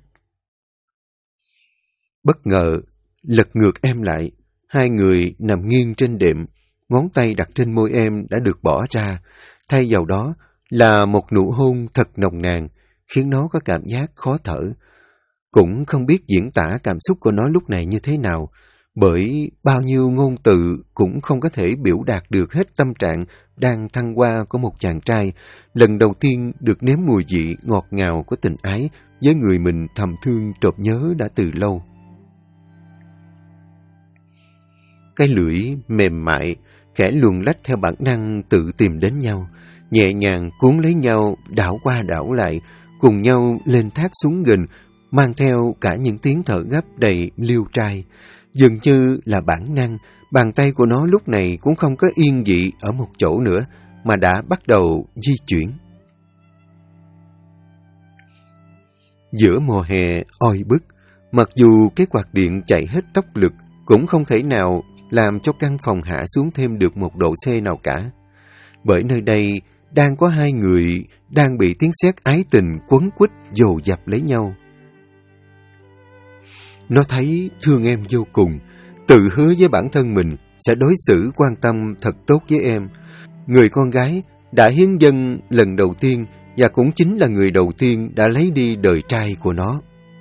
Bất ngờ, lật ngược em lại, hai người nằm nghiêng trên đệm, ngón tay đặt trên môi em đã được bỏ ra, thay vào đó là một nụ hôn thật nồng nàn, khiến nó có cảm giác khó thở. Cũng không biết diễn tả cảm xúc của nó lúc này như thế nào, bởi bao nhiêu ngôn từ cũng không có thể biểu đạt được hết tâm trạng đang thăng hoa của một chàng trai, lần đầu tiên được nếm mùi vị ngọt ngào của tình ái với người mình thầm thương trộm nhớ đã từ lâu. Cái lưỡi mềm mại, khẽ luồn lách theo bản năng tự tìm đến nhau, nhẹ nhàng cuốn lấy nhau, đảo qua đảo lại, cùng nhau lên thác xuống gần, mang theo cả những tiếng thở gấp đầy liêu trai. Dường như là bản năng, bàn tay của nó lúc này cũng không có yên vị ở một chỗ nữa, mà đã bắt đầu di chuyển. Giữa mùa hè oi bức, mặc dù cái quạt điện chạy hết tốc lực, cũng không thể nào làm cho căn phòng hạ xuống thêm được 1 độ C nào cả. Bởi nơi đây đang có hai người đang bị tiếng sét ái tình quấn quýt dồn dập lấy nhau. Nó thấy thương em vô cùng, tự hứa với bản thân mình sẽ đối xử quan tâm thật tốt với em. Người con gái đã hiến dâng lần đầu tiên và cũng chính là người đầu tiên đã lấy đi đời trai của nó.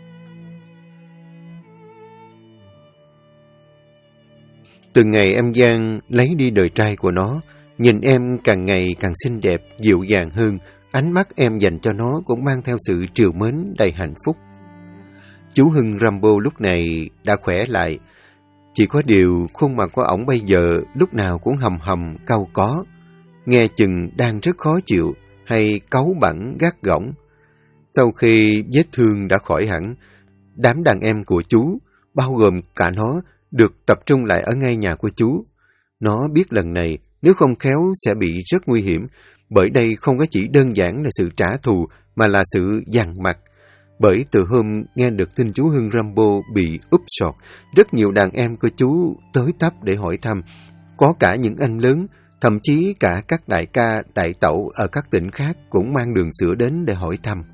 Từ ngày em Giang lấy đi đời trai của nó, nhìn em càng ngày càng xinh đẹp, dịu dàng hơn, ánh mắt em dành cho nó cũng mang theo sự trìu mến đầy hạnh phúc. Chú Hưng Rambo lúc này đã khỏe lại, chỉ có điều khuôn mặt của ổng bây giờ lúc nào cũng hầm hầm cau có, nghe chừng đang rất khó chịu hay cáu bẳn gắt gỏng. Sau khi vết thương đã khỏi hẳn, đám đàn em của chú, bao gồm cả nó, được tập trung lại ở ngay nhà của chú. Nó biết lần này nếu không khéo sẽ bị rất nguy hiểm, bởi đây không có chỉ đơn giản là sự trả thù mà là sự dằn mặt. Bởi từ hôm nghe được tin chú Hưng Rambo bị úp sọt, rất nhiều đàn em của chú tới tấp để hỏi thăm. Có cả những anh lớn, thậm chí cả các đại ca, đại tẩu ở các tỉnh khác cũng mang đường sữa đến để hỏi thăm.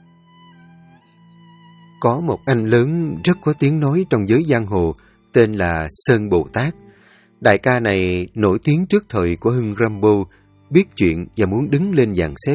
Có một anh lớn rất có tiếng nói trong giới giang hồ, tên là Sơn Bồ Tát. Đại ca này nổi tiếng trước thời của Hưng Rambo, biết chuyện và muốn đứng lên dàn xếp.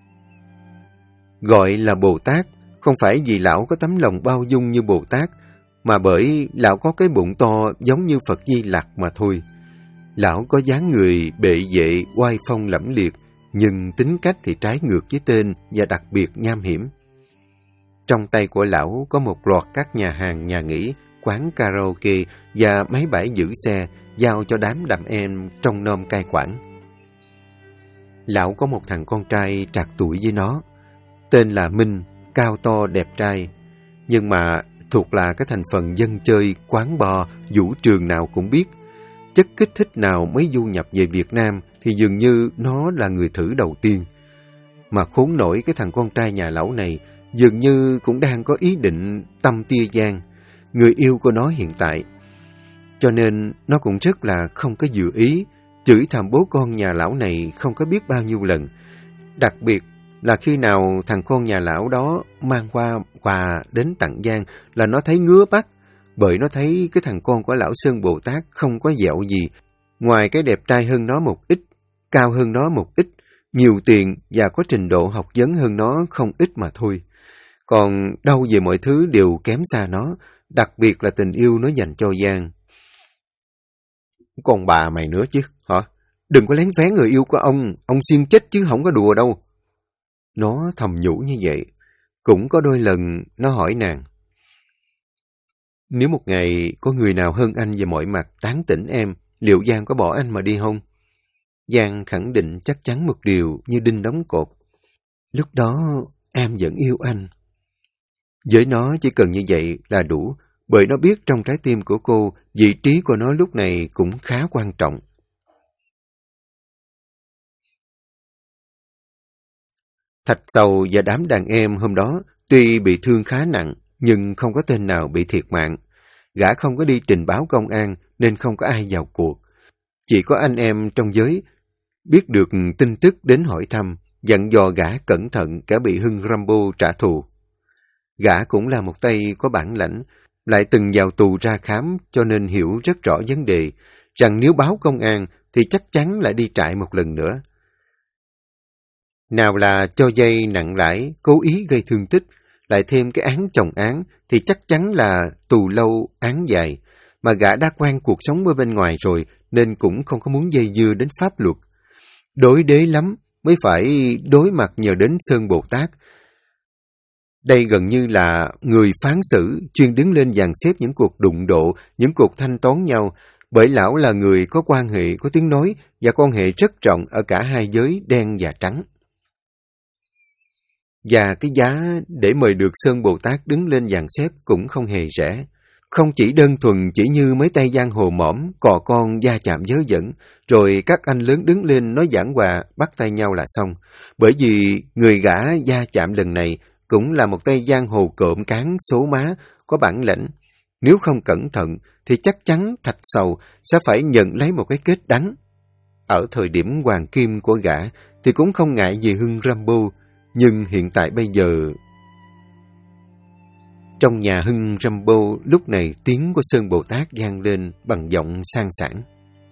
Gọi là Bồ Tát, không phải vì lão có tấm lòng bao dung như Bồ Tát, mà bởi lão có cái bụng to giống như Phật Di Lặc mà thôi. Lão có dáng người bệ vệ, oai phong lẫm liệt, nhưng tính cách thì trái ngược với tên và đặc biệt nham hiểm. Trong tay của lão có một loạt các nhà hàng, nhà nghỉ, quán karaoke và mấy bãi giữ xe giao cho đám đàn em trông nom cai quản. Lão có một thằng con trai trạc tuổi với nó, tên là Minh, cao to đẹp trai. Nhưng mà thuộc là cái thành phần dân chơi, quán bar, vũ trường nào cũng biết. Chất kích thích nào mới du nhập về Việt Nam thì dường như nó là người thử đầu tiên. Mà khốn nổi cái thằng con trai nhà lão này dường như cũng đang có ý định tâm tia Giang, người yêu của nó hiện tại. Cho nên nó cũng rất là không có dự ý, chửi thầm bố con nhà lão này không có biết bao nhiêu lần. Đặc biệt là khi nào thằng con nhà lão đó mang qua quà đến tặng Giang là nó thấy ngứa mắt, bởi nó thấy cái thằng con của lão Sơn Bồ Tát không có dẹo gì, ngoài cái đẹp trai hơn nó một ít, cao hơn nó một ít, nhiều tiền và có trình độ học vấn hơn nó không ít mà thôi. Còn đâu về mọi thứ đều kém xa nó, đặc biệt là tình yêu nó dành cho Giang. Còn bà mày nữa chứ, hả? Đừng có lén vén người yêu của ông xiên chết chứ không có đùa đâu. Nó thầm nhủ như vậy. Cũng có đôi lần nó hỏi nàng: nếu một ngày có người nào hơn anh về mọi mặt tán tỉnh em, liệu Giang có bỏ anh mà đi không? Giang khẳng định chắc chắn một điều như đinh đóng cột: lúc đó em vẫn yêu anh. Với nó chỉ cần như vậy là đủ, bởi nó biết trong trái tim của cô, vị trí của nó lúc này cũng khá quan trọng. Thạch Sầu và đám đàn em hôm đó tuy bị thương khá nặng, nhưng không có tên nào bị thiệt mạng. Gã không có đi trình báo công an nên không có ai vào cuộc. Chỉ có anh em trong giới biết được tin tức đến hỏi thăm, dặn dò gã cẩn thận kẻ bị Hưng Rambo trả thù. Gã cũng là một tay có bản lãnh, lại từng vào tù ra khám cho nên hiểu rất rõ vấn đề, rằng nếu báo công an thì chắc chắn lại đi trại một lần nữa. Nào là cho vay nặng lãi, cố ý gây thương tích, lại thêm cái án chồng án thì chắc chắn là tù lâu, án dài. Mà gã đã quen cuộc sống ở bên ngoài rồi nên cũng không có muốn dây dưa đến pháp luật. Đối đế lắm mới phải đối mặt nhờ đến Sơn Bồ Tát. Đây gần như là người phán xử chuyên đứng lên dàn xếp những cuộc đụng độ, những cuộc thanh toán nhau, bởi lão là người có quan hệ, có tiếng nói và quan hệ rất rộng ở cả hai giới đen và trắng. Và cái giá để mời được Sơn Bồ Tát đứng lên dàn xếp cũng không hề rẻ. Không chỉ đơn thuần chỉ như mấy tay giang hồ mõm, cò con va chạm vớ vẩn, rồi các anh lớn đứng lên nói giảng hòa, bắt tay nhau là xong. Bởi vì người gã va chạm lần này cũng là một tay giang hồ cộm cán số má, có bản lĩnh. Nếu không cẩn thận thì chắc chắn Thạch Sầu sẽ phải nhận lấy một cái kết đắng. Ở thời điểm hoàng kim của gã thì cũng không ngại gì Hưng Rambo, nhưng hiện tại bây giờ... Trong nhà Hưng Rambo lúc này tiếng của Sơn Bồ Tát vang lên bằng giọng sang sảng.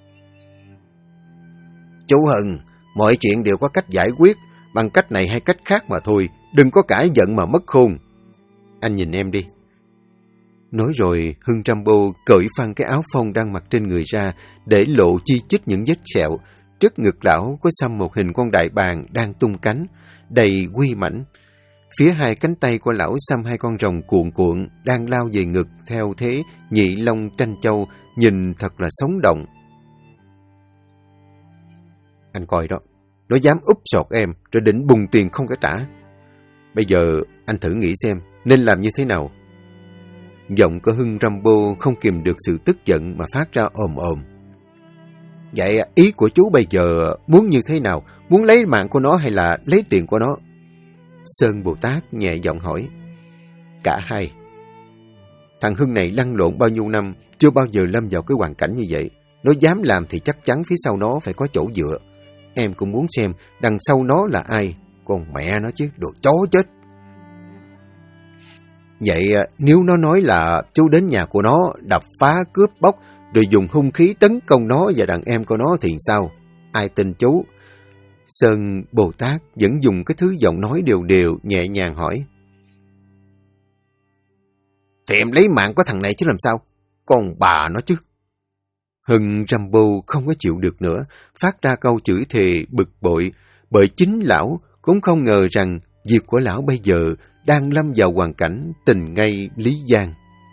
Chú Hưng, mọi chuyện đều có cách giải quyết, bằng cách này hay cách khác mà thôi, đừng có cãi giận mà mất khôn. Anh nhìn em đi. Nói rồi Hưng Rambo cởi phăng cái áo phông đang mặc trên người ra để lộ chi chít những vết sẹo. Trước ngực lão có xăm một hình con đại bàng đang tung cánh, đầy uy mãnh. Phía hai cánh tay của lão xăm hai con rồng cuộn cuộn đang lao về ngực theo thế nhị long tranh châu, nhìn thật là sống động. Anh coi đó, nó dám úp sọt em rồi định bùng tiền không có trả. Bây giờ anh thử nghĩ xem nên làm như thế nào. Giọng của Hưng Rambo không kìm được sự tức giận mà phát ra ồm ồm. Vậy ý của chú bây giờ muốn như thế nào? Muốn lấy mạng của nó hay là lấy tiền của nó? Sơn Bồ Tát nhẹ giọng hỏi. Cả hai. Thằng Hưng này lăn lộn bao nhiêu năm, chưa bao giờ lâm vào cái hoàn cảnh như vậy. Nó dám làm thì chắc chắn phía sau nó phải có chỗ dựa. Em cũng muốn xem đằng sau nó là ai. Con mẹ nó chứ, đồ chó chết. Vậy nếu nó nói là chú đến nhà của nó, đập phá, cướp bóc, rồi dùng hung khí tấn công nó và đàn em của nó thì sao? Ai tin chú? Sơn Bồ Tát vẫn dùng cái thứ giọng nói đều đều, nhẹ nhàng hỏi. Thì em lấy mạng của thằng này chứ làm sao? Con bà nó chứ. Hưng Rambo không có chịu được nữa, phát ra câu chửi thề bực bội, bởi chính lão cũng không ngờ rằng việc của lão bây giờ đang lâm vào hoàn cảnh tình ngay Lý Giang.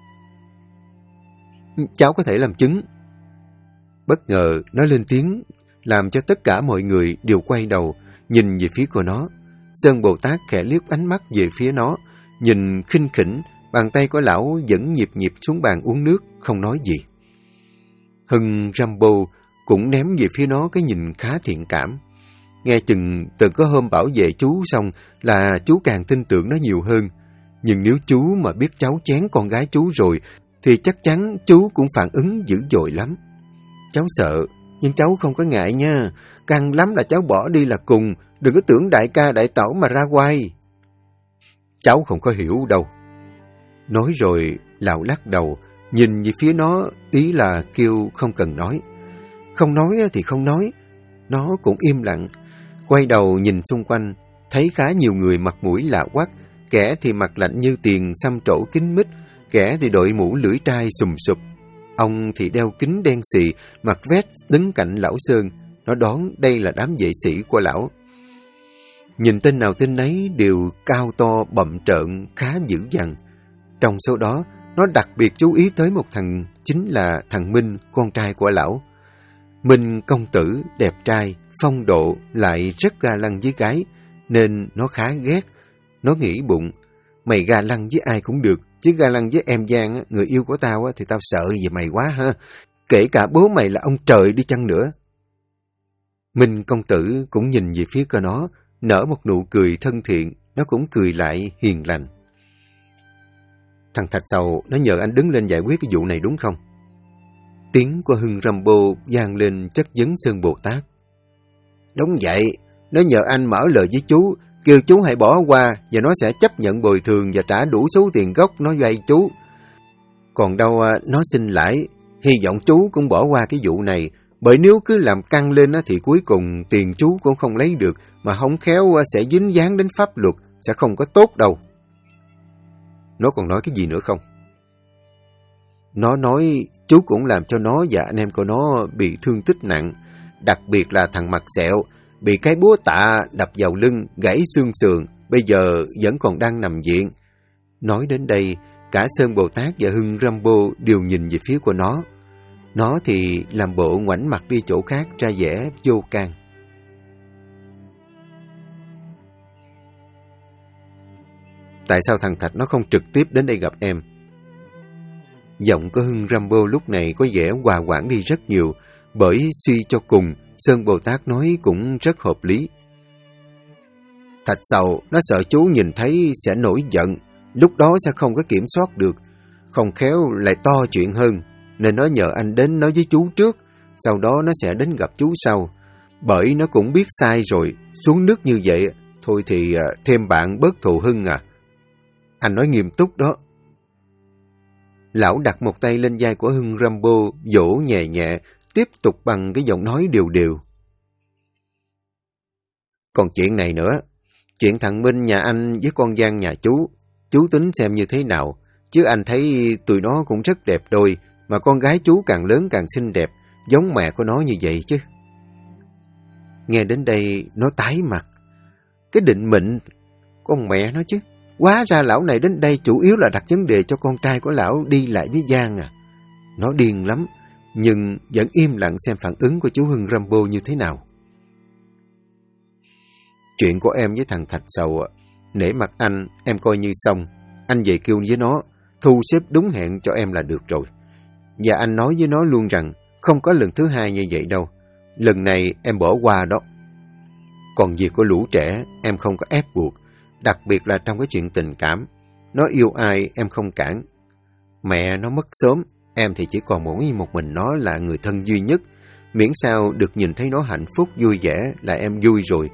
Cháu có thể làm chứng. Bất ngờ nó lên tiếng, làm cho tất cả mọi người đều quay đầu, nhìn về phía của nó. Sơn Bồ Tát khẽ liếc ánh mắt về phía nó, nhìn khinh khỉnh Bàn tay của lão vẫn nhịp nhịp xuống bàn uống nước, không nói gì. Hưng Rambo cũng ném về phía nó cái nhìn khá thiện cảm. Nghe chừng từ có hôm bảo vệ chú xong là chú càng tin tưởng nó nhiều hơn. Nhưng nếu chú mà biết cháu chén con gái chú rồi, thì chắc chắn chú cũng phản ứng dữ dội lắm. Cháu sợ, nhưng cháu không có ngại nha. Căng lắm là cháu bỏ đi là cùng, đừng có tưởng đại ca đại tẩu mà ra quay. Cháu không có hiểu đâu. Nói rồi, lão lắc đầu, nhìn về phía nó, ý là kêu không cần nói. Không nói thì không nói. Nó cũng im lặng, quay đầu nhìn xung quanh, thấy khá nhiều người mặt mũi lạ quắc, kẻ thì mặt lạnh như tiền xăm trổ kín mít, kẻ thì đội mũ lưỡi trai sùm sụp. Ông thì đeo kính đen xì, mặc vest đứng cạnh lão Sơn. Nó đoán đây là đám vệ sĩ của lão. Nhìn tên nào tên nấy đều cao to bậm trợn, khá dữ dằn. Trong số đó, nó đặc biệt chú ý tới một thằng, chính là thằng Minh, con trai của lão. Minh công tử, đẹp trai, phong độ, lại rất ga lăng với gái, nên nó khá ghét. Nó nghĩ bụng, mày ga lăng với ai cũng được, chứ ga lăng với em Giang, người yêu của tao, thì tao sợ về mày quá ha. Kể cả bố mày là ông trời đi chăng nữa. Minh công tử cũng nhìn về phía của nó, nở một nụ cười thân thiện, nó cũng cười lại hiền lành. Thằng Thạch Sầu, nó nhờ anh đứng lên giải quyết cái vụ này đúng không? Tiếng của Hưng Rambo vang lên chất vấn Sơn Bồ Tát. Đúng vậy, nó nhờ anh mở lời với chú, kêu chú hãy bỏ qua và nó sẽ chấp nhận bồi thường và trả đủ số tiền gốc nó vay chú. Còn đâu nó xin lãi, hy vọng chú cũng bỏ qua cái vụ này, bởi nếu cứ làm căng lên thì cuối cùng tiền chú cũng không lấy được, mà không khéo sẽ dính dáng đến pháp luật, sẽ không có tốt đâu. Nó còn nói cái gì nữa không? Nó nói chú cũng làm cho nó và anh em của nó bị thương tích nặng, đặc biệt là thằng Mặt Sẹo, bị cái búa tạ đập vào lưng, gãy xương sườn, bây giờ vẫn còn đang nằm viện. Nói đến đây, cả Sơn Bồ Tát và Hưng Rambo đều nhìn về phía của nó. Nó thì làm bộ ngoảnh mặt đi chỗ khác, ra vẻ vô can. Tại sao thằng Thạch nó không trực tiếp đến đây gặp em? Giọng của Hưng Rambo lúc này có vẻ hòa hoãn đi rất nhiều, bởi suy cho cùng, Sơn Bồ Tát nói cũng rất hợp lý. Thạch Sầu, nó sợ chú nhìn thấy sẽ nổi giận, lúc đó sẽ không có kiểm soát được, không khéo lại to chuyện hơn, nên nó nhờ anh đến nói với chú trước, sau đó nó sẽ đến gặp chú sau. Bởi nó cũng biết sai rồi, xuống nước như vậy, thôi thì thêm bạn bớt thù Hưng à. Anh nói nghiêm túc đó. Lão đặt một tay lên vai của Hưng Rambo, vỗ nhẹ nhẹ, tiếp tục bằng cái giọng nói đều đều. Còn chuyện này nữa, chuyện thằng Minh nhà anh với con Giang nhà chú tính xem như thế nào, chứ anh thấy tụi nó cũng rất đẹp đôi, mà con gái chú càng lớn càng xinh đẹp, giống mẹ của nó như vậy chứ. Nghe đến đây, nó tái mặt. Cái định mệnh, con mẹ nó chứ. Hóa ra lão này đến đây chủ yếu là đặt vấn đề cho con trai của lão đi lại với Giang à. Nó điên lắm, nhưng vẫn im lặng xem phản ứng của chú Hưng Rambo như thế nào. Chuyện của em với thằng Thạch Sầu, nể mặt anh, em coi như xong. Anh về kêu với nó, thu xếp đúng hẹn cho em là được rồi. Và anh nói với nó luôn rằng, không có lần thứ hai như vậy đâu. Lần này em bỏ qua đó. Còn việc của lũ trẻ, em không có ép buộc. Đặc biệt là trong cái chuyện tình cảm. Nó yêu ai, em không cản. Mẹ nó mất sớm, em thì chỉ còn mỗi một mình nó là người thân duy nhất. Miễn sao được nhìn thấy nó hạnh phúc, vui vẻ là em vui rồi.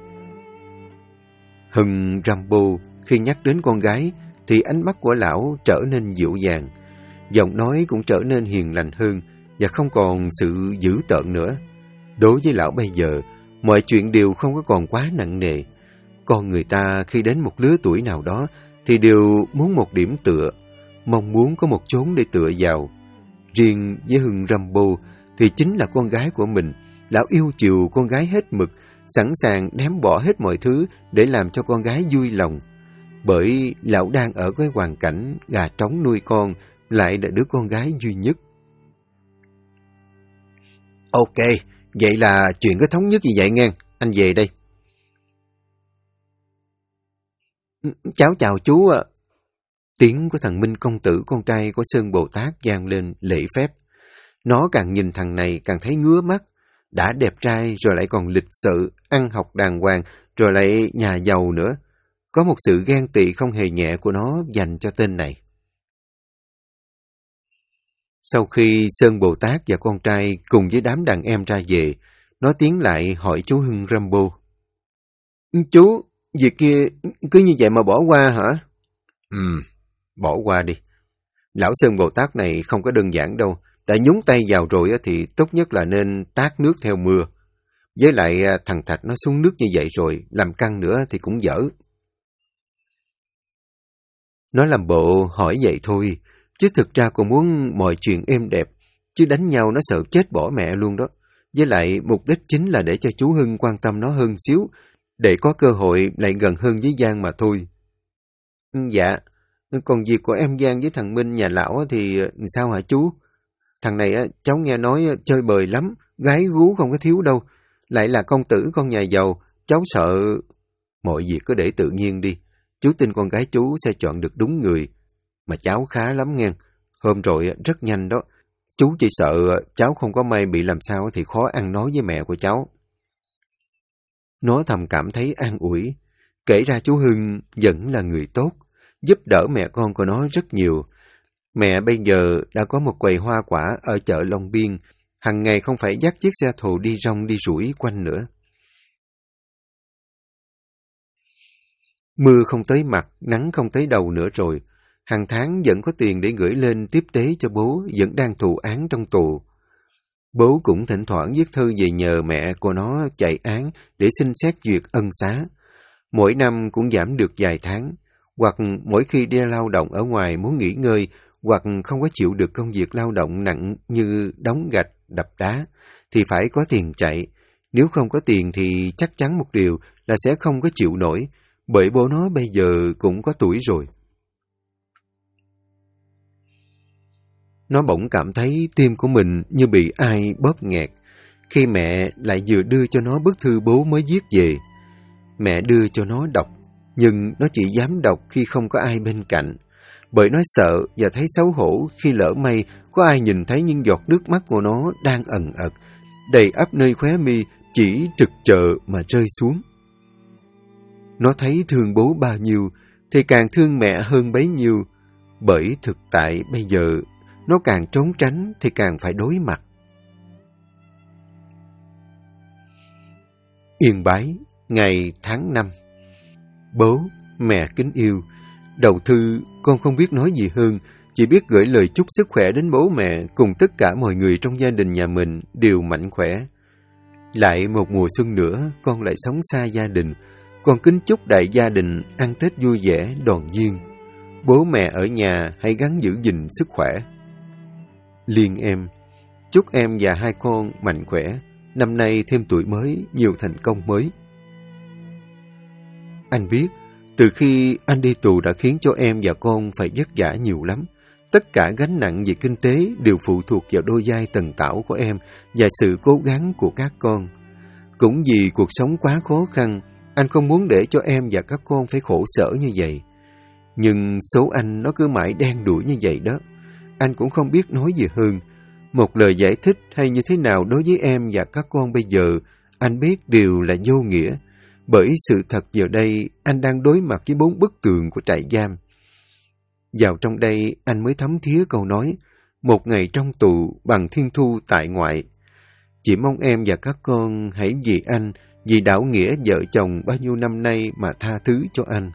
Hưng Rambo khi nhắc đến con gái thì ánh mắt của lão trở nên dịu dàng. Giọng nói cũng trở nên hiền lành hơn và không còn sự dữ tợn nữa. Đối với lão bây giờ, mọi chuyện đều không có còn quá nặng nề. Con người ta khi đến một lứa tuổi nào đó thì đều muốn một điểm tựa, mong muốn có một chốn để tựa vào. Riêng với Hưng Rambo thì chính là con gái của mình. Lão yêu chiều con gái hết mực, sẵn sàng ném bỏ hết mọi thứ để làm cho con gái vui lòng. Bởi lão đang ở cái hoàn cảnh gà trống nuôi con, lại là đứa con gái duy nhất. Ok, vậy là chuyện có thống nhất như vậy nghe, anh về đây. Cháu chào chú ạ. Tiếng của thằng Minh công tử con trai của Sơn Bồ Tát vang lên lễ phép. Nó càng nhìn thằng này càng thấy ngứa mắt. Đã đẹp trai rồi lại còn lịch sự, ăn học đàng hoàng, rồi lại nhà giàu nữa. Có một sự ghen tị không hề nhẹ của nó dành cho tên này. Sau khi Sơn Bồ Tát và con trai cùng với đám đàn em ra về, nó tiến lại hỏi chú Hưng Rambo. Chú, việc kia cứ như vậy mà bỏ qua hả? Bỏ qua đi. Lão Sơn Bồ Tát này không có đơn giản đâu. Đã nhúng tay vào rồi thì tốt nhất là nên tát nước theo mưa. Với lại thằng Thạch nó xuống nước như vậy rồi, làm căng nữa thì cũng dở. Nó làm bộ hỏi vậy thôi, chứ thực ra còn muốn mọi chuyện êm đẹp, chứ đánh nhau nó sợ chết bỏ mẹ luôn đó. Với lại mục đích chính là để cho chú Hưng quan tâm nó hơn xíu, để có cơ hội lại gần hơn với Giang mà thôi. Dạ, còn việc của em Giang với thằng Minh nhà lão thì sao hả chú? Thằng này cháu nghe nói chơi bời lắm, gái gú không có thiếu đâu. Lại là công tử con nhà giàu, cháu sợ... Mọi việc cứ để tự nhiên đi. Chú tin con gái chú sẽ chọn được đúng người. Mà cháu khá lắm nghe. Hôm rồi rất nhanh đó. Chú chỉ sợ cháu không có may bị làm sao thì khó ăn nói với mẹ của cháu. Nó thầm cảm thấy an ủi. Kể ra chú Hưng vẫn là người tốt, giúp đỡ mẹ con của nó rất nhiều. Mẹ bây giờ đã có một quầy hoa quả ở chợ Long Biên, hằng ngày không phải dắt chiếc xe thồ đi rong đi rủi quanh nữa. Mưa không tới mặt, nắng không tới đầu nữa rồi. Hàng tháng vẫn có tiền để gửi lên tiếp tế cho bố, vẫn đang thụ án trong tù. Bố cũng thỉnh thoảng viết thư về nhờ mẹ của nó chạy án để xin xét duyệt ân xá. Mỗi năm cũng giảm được vài tháng, hoặc mỗi khi đi lao động ở ngoài muốn nghỉ ngơi, hoặc không có chịu được công việc lao động nặng như đóng gạch, đập đá, thì phải có tiền chạy. Nếu không có tiền thì chắc chắn một điều là sẽ không có chịu nổi, bởi bố nó bây giờ cũng có tuổi rồi. Nó bỗng cảm thấy tim của mình như bị ai bóp nghẹt, khi mẹ lại vừa đưa cho nó bức thư bố mới viết về. Mẹ đưa cho nó đọc, nhưng nó chỉ dám đọc khi không có ai bên cạnh, bởi nó sợ và thấy xấu hổ khi lỡ may có ai nhìn thấy những giọt nước mắt của nó đang ẩn ật, đầy ắp nơi khóe mi, chỉ trực chờ mà rơi xuống. Nó thấy thương bố bao nhiêu, thì càng thương mẹ hơn bấy nhiêu, bởi thực tại bây giờ nó càng trốn tránh thì càng phải đối mặt. Yên Bái, ngày tháng 5. Bố, mẹ kính yêu, đầu thư con không biết nói gì hơn, chỉ biết gửi lời chúc sức khỏe đến bố mẹ cùng tất cả mọi người trong gia đình nhà mình đều mạnh khỏe. Lại một mùa xuân nữa, con lại sống xa gia đình. Con kính chúc đại gia đình ăn Tết vui vẻ, đoàn viên. Bố mẹ ở nhà hãy gắng giữ gìn sức khỏe. Liên em, chúc em và hai con mạnh khỏe, năm nay thêm tuổi mới, nhiều thành công mới. Anh biết, từ khi anh đi tù đã khiến cho em và con phải vất vả nhiều lắm. Tất cả gánh nặng về kinh tế đều phụ thuộc vào đôi vai tần tảo của em và sự cố gắng của các con. Cũng vì cuộc sống quá khó khăn, anh không muốn để cho em và các con phải khổ sở như vậy. Nhưng số anh nó cứ mãi đen đuổi như vậy đó. Anh cũng không biết nói gì hơn. Một lời giải thích hay như thế nào đối với em và các con bây giờ, anh biết đều là vô nghĩa. Bởi sự thật giờ đây, anh đang đối mặt với 4 bức tường của trại giam. Vào trong đây, anh mới thấm thía câu nói, một ngày trong tù bằng thiên thu tại ngoại. Chỉ mong em và các con hãy vì anh, vì đạo nghĩa vợ chồng bao nhiêu năm nay mà tha thứ cho anh.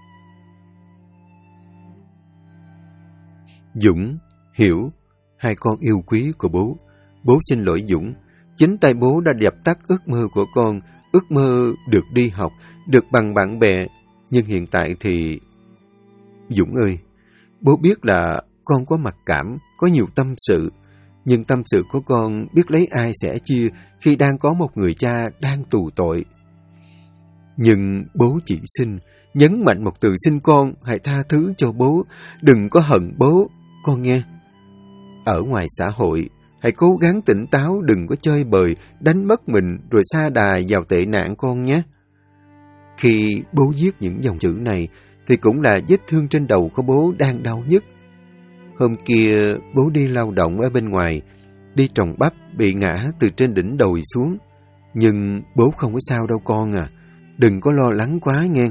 Dũng, Hiểu, hai con yêu quý của bố. Bố xin lỗi Dũng. Chính tay bố đã dập tắt ước mơ của con, ước mơ được đi học, được bằng bạn bè. Nhưng hiện tại thì... Dũng ơi, bố biết là con có mặc cảm, có nhiều tâm sự. Nhưng tâm sự của con biết lấy ai sẻ chia khi đang có một người cha đang tù tội. Nhưng bố chỉ xin, nhấn mạnh một từ xin con, hãy tha thứ cho bố, đừng có hận bố, con nghe. Ở ngoài xã hội, hãy cố gắng tỉnh táo, đừng có chơi bời, đánh mất mình rồi sa đà vào tệ nạn con nhé. Khi bố viết những dòng chữ này, thì cũng là vết thương trên đầu của bố đang đau nhất. Hôm kia bố đi lao động ở bên ngoài, đi trồng bắp bị ngã từ trên đỉnh đồi xuống. Nhưng bố không có sao đâu con à, đừng có lo lắng quá nghe.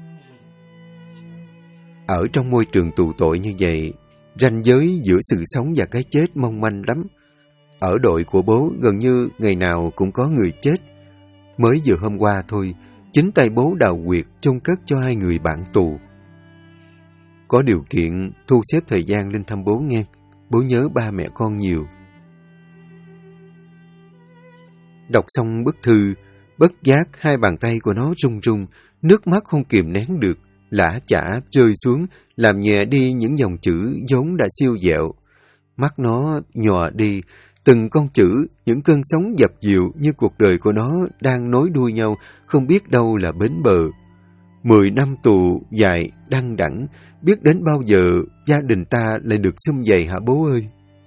Ở trong môi trường tù tội như vậy, ranh giới giữa sự sống và cái chết mong manh lắm. Ở đội của bố gần như ngày nào cũng có người chết. Mới vừa hôm qua thôi, chính tay bố đào huyệt chôn cất cho 2 người bạn tù. Có điều kiện thu xếp thời gian lên thăm bố nghe, bố nhớ ba mẹ con nhiều. Đọc xong bức thư, bất giác 2 bàn tay của nó run run, nước mắt không kìm nén được, lã chả rơi xuống, làm nhẹ đi những dòng chữ vốn đã siêu dẹo. Mắt nó nhòa đi, từng con chữ, những cơn sóng dập dìu như cuộc đời của nó đang nối đuôi nhau, không biết đâu là bến bờ. 10 năm tù dài đăng đẳng, biết đến bao giờ gia đình ta lại được sum vầy hả bố ơi?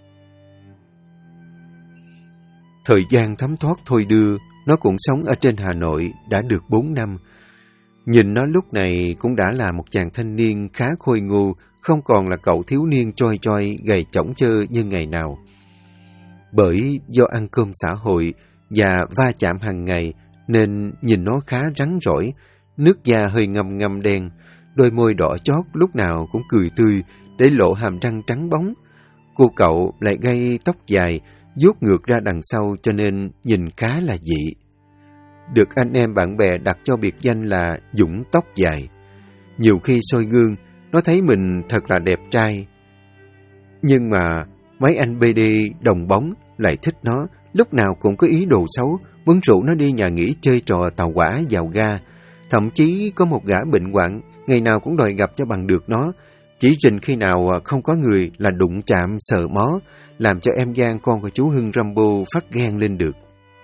Thời gian thấm thoát thôi đưa, nó cũng sống ở trên Hà Nội đã được 4 năm. Nhìn nó lúc này cũng đã là một chàng thanh niên khá khôi ngô, không còn là cậu thiếu niên choi choi gầy chỏng chơ như ngày nào. Bởi do ăn cơm xã hội và va chạm hàng ngày nên nhìn nó khá rắn rỏi, nước da hơi ngâm ngâm đen, đôi môi đỏ chót lúc nào cũng cười tươi để lộ hàm răng trắng bóng. Cô cậu lại gây tóc dài, vuốt ngược ra đằng sau cho nên nhìn khá là dị. Được anh em bạn bè đặt cho biệt danh là Dũng tóc dài. Nhiều khi soi gương, nó thấy mình thật là đẹp trai. Nhưng mà mấy anh BD đồng bóng lại thích nó, lúc nào cũng có ý đồ xấu, muốn rủ nó đi nhà nghỉ chơi trò tàu hỏa vào ga. Thậm chí có một gã bệnh hoạn, ngày nào cũng đòi gặp cho bằng được nó. Chỉ rình khi nào không có người là đụng chạm sờ mó, làm cho em Giang con của chú Hưng Rambo phát ghen lên được.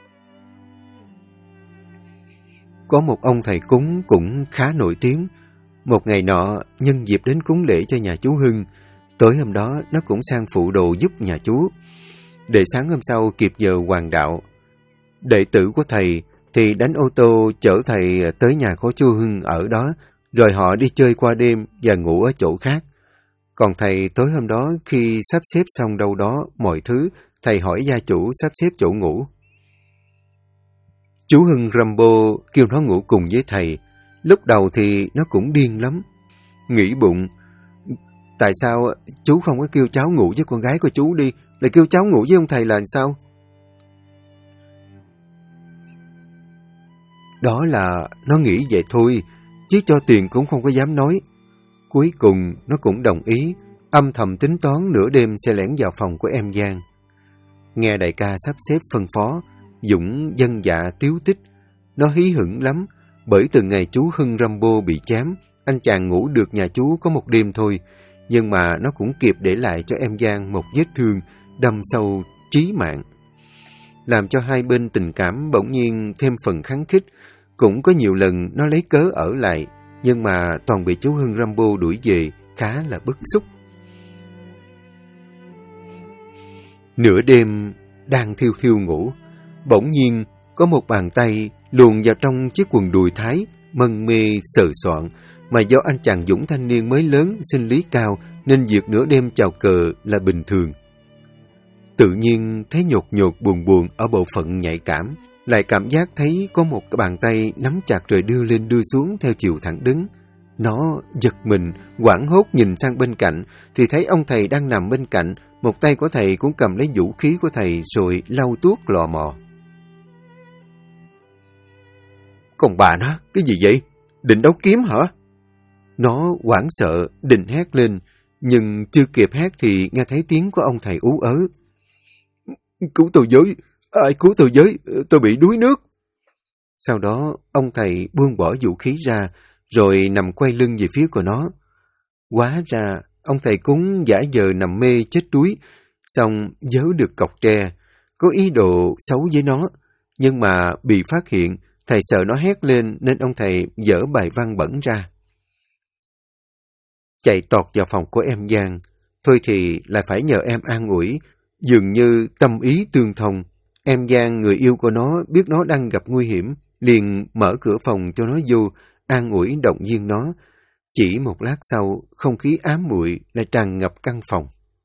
Có một ông thầy cúng cũng khá nổi tiếng. Một ngày nọ, nhân dịp đến cúng lễ cho nhà chú Hưng, tối hôm đó nó cũng sang phụ đồ giúp nhà chú. Để sáng hôm sau kịp giờ hoàng đạo, đệ tử của thầy thì đánh ô tô chở thầy tới nhà của chú Hưng ở đó, rồi họ đi chơi qua đêm và ngủ ở chỗ khác. Còn thầy tối hôm đó khi sắp xếp xong đâu đó mọi thứ, thầy hỏi gia chủ sắp xếp chỗ ngủ. Chú Hưng Rambo kêu nó ngủ cùng với thầy. Lúc đầu thì nó cũng điên lắm. Nghĩ bụng, tại sao chú không có kêu cháu ngủ với con gái của chú đi, lại kêu cháu ngủ với ông thầy là sao? Đó là nó nghĩ vậy thôi, chứ cho tiền cũng không có dám nói. Cuối cùng nó cũng đồng ý, âm thầm tính toán nửa đêm sẽ lẻn vào phòng của em Giang. Nghe đại ca sắp xếp phân phó, Dũng dân dạ tiếu tích. Nó hí hửng lắm, bởi từ ngày chú Hưng Rambo bị chém, anh chàng ngủ được nhà chú có một đêm thôi, nhưng mà nó cũng kịp để lại cho em Giang một vết thương đâm sâu chí mạng, làm cho hai bên tình cảm bỗng nhiên thêm phần khắng khích. Cũng có nhiều lần nó lấy cớ ở lại, nhưng mà toàn bị chú Hưng Rambo đuổi về, khá là bức xúc. Nửa đêm, đang thiêu thiêu ngủ, bỗng nhiên có một bàn tay luồn vào trong chiếc quần đùi thái, mân mê sờ soạn, mà do anh chàng Dũng thanh niên mới lớn, sinh lý cao, nên việc nửa đêm chào cờ là bình thường. Tự nhiên thấy nhột nhột buồn buồn ở bộ phận nhạy cảm, lại cảm giác thấy có một cái bàn tay nắm chặt rồi đưa lên đưa xuống theo chiều thẳng đứng. Nó giật mình, hoảng hốt nhìn sang bên cạnh, thì thấy ông thầy đang nằm bên cạnh, một tay của thầy cũng cầm lấy vũ khí của thầy rồi lau tuốt lò mò. Còn bà nó, cái gì vậy? Định đấu kiếm hả? Nó hoảng sợ, định hét lên, nhưng chưa kịp hét thì nghe thấy tiếng của ông thầy ú ớ. Cứu tôi với! Ai cứu tôi với! Tôi bị đuối nước! Sau đó, ông thầy buông bỏ vũ khí ra, rồi nằm quay lưng về phía của nó. Hóa ra, ông thầy cúng giả vờ nằm mê chết đuối, xong giấu được cọc tre, có ý đồ xấu với nó. Nhưng mà bị phát hiện, thầy sợ nó hét lên nên ông thầy dở bài văn bẩn ra. Chạy tọt vào phòng của em Giang, thôi thì lại phải nhờ em an ủi, dường như tâm ý tương thông. Em Giang, người yêu của nó, biết nó đang gặp nguy hiểm, liền mở cửa phòng cho nó vô, an ủi động viên nó. Chỉ một lát sau, không khí ám muội lại tràn ngập căn phòng.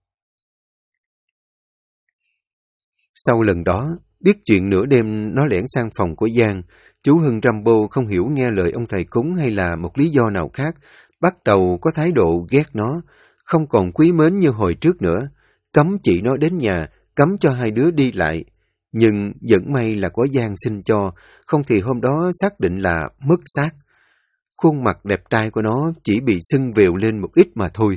Sau lần đó, biết chuyện nửa đêm nó lẻn sang phòng của Giang, chú Hưng Rambo không hiểu nghe lời ông thầy cúng hay là một lý do nào khác, bắt đầu có thái độ ghét nó, không còn quý mến như hồi trước nữa, cấm chị nó đến nhà, cấm cho hai đứa đi lại. Nhưng vẫn may là có Giang xin cho, không thì hôm đó xác định là mất xác. Khuôn mặt đẹp trai của nó chỉ bị sưng vèo lên một ít mà thôi.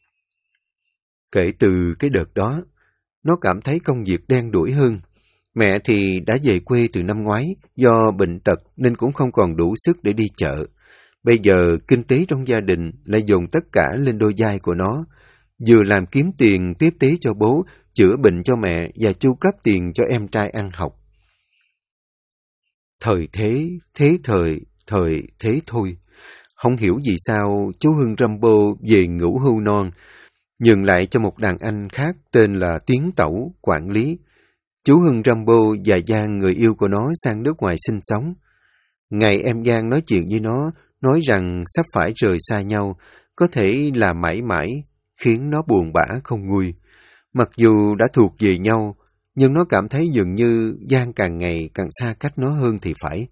Kể từ cái đợt đó, nó cảm thấy công việc đen đủi hơn. Mẹ thì đã về quê từ năm ngoái, do bệnh tật nên cũng không còn đủ sức để đi chợ. Bây giờ kinh tế trong gia đình lại dồn tất cả lên đôi vai của nó. Vừa làm kiếm tiền tiếp tế cho bố, chữa bệnh cho mẹ và chu cấp tiền cho em trai ăn học. Thời thế, thời thế thôi. Không hiểu vì sao chú Hưng Rambo về ngủ hưu non, nhường lại cho một đàn anh khác tên là Tiến Tẩu, quản lý. Chú Hưng Rambo và Giang, người yêu của nó, sang nước ngoài sinh sống. Ngày em Giang nói chuyện với nó, nói rằng sắp phải rời xa nhau, có thể là mãi mãi, khiến nó buồn bã không nguôi. Mặc dù đã thuộc về nhau, nhưng nó cảm thấy dường như Giang càng ngày càng xa cách nó hơn thì phải.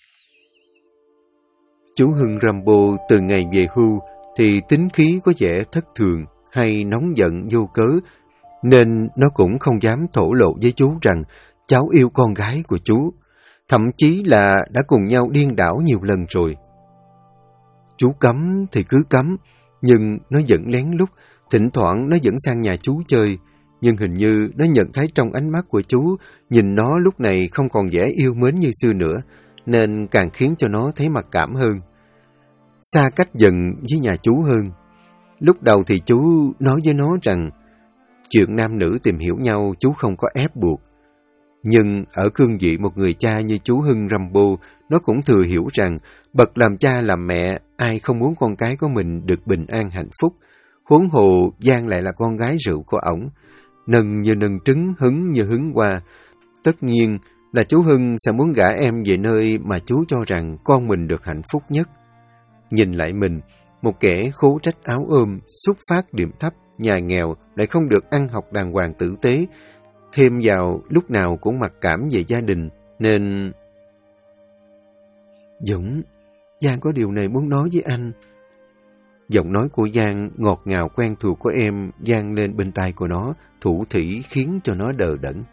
Chú Hưng Rambo từ ngày về hưu thì tính khí có vẻ thất thường hay nóng giận vô cớ, nên nó cũng không dám thổ lộ với chú rằng cháu yêu con gái của chú, thậm chí là đã cùng nhau điên đảo nhiều lần rồi. Chú cấm thì cứ cấm, nhưng nó vẫn lén lút, thỉnh thoảng nó vẫn sang nhà chú chơi, nhưng hình như nó nhận thấy trong ánh mắt của chú, nhìn nó lúc này không còn vẻ yêu mến như xưa nữa, nên càng khiến cho nó thấy mặc cảm hơn. Xa cách dần với nhà chú hơn. Lúc đầu thì chú nói với nó rằng chuyện nam nữ tìm hiểu nhau chú không có ép buộc. Nhưng ở cương vị một người cha như chú Hưng Rambo, nó cũng thừa hiểu rằng bậc làm cha làm mẹ, ai không muốn con cái của mình được bình an hạnh phúc. Huống hồ Giang lại là con gái rượu của ổng, nâng như nâng trứng, hứng như hứng hoa. Tất nhiên là chú Hưng sẽ muốn gả em về nơi mà chú cho rằng con mình được hạnh phúc nhất. Nhìn lại mình, một kẻ khố trách áo ôm, xuất phát điểm thấp, nhà nghèo, lại không được ăn học đàng hoàng tử tế, thêm vào lúc nào cũng mặc cảm về gia đình, nên... Dũng, Giang có điều này muốn nói với anh. Giọng nói của Giang ngọt ngào quen thuộc của em vang lên bên tai của nó, thủ thỉ khiến cho nó đờ đẫn.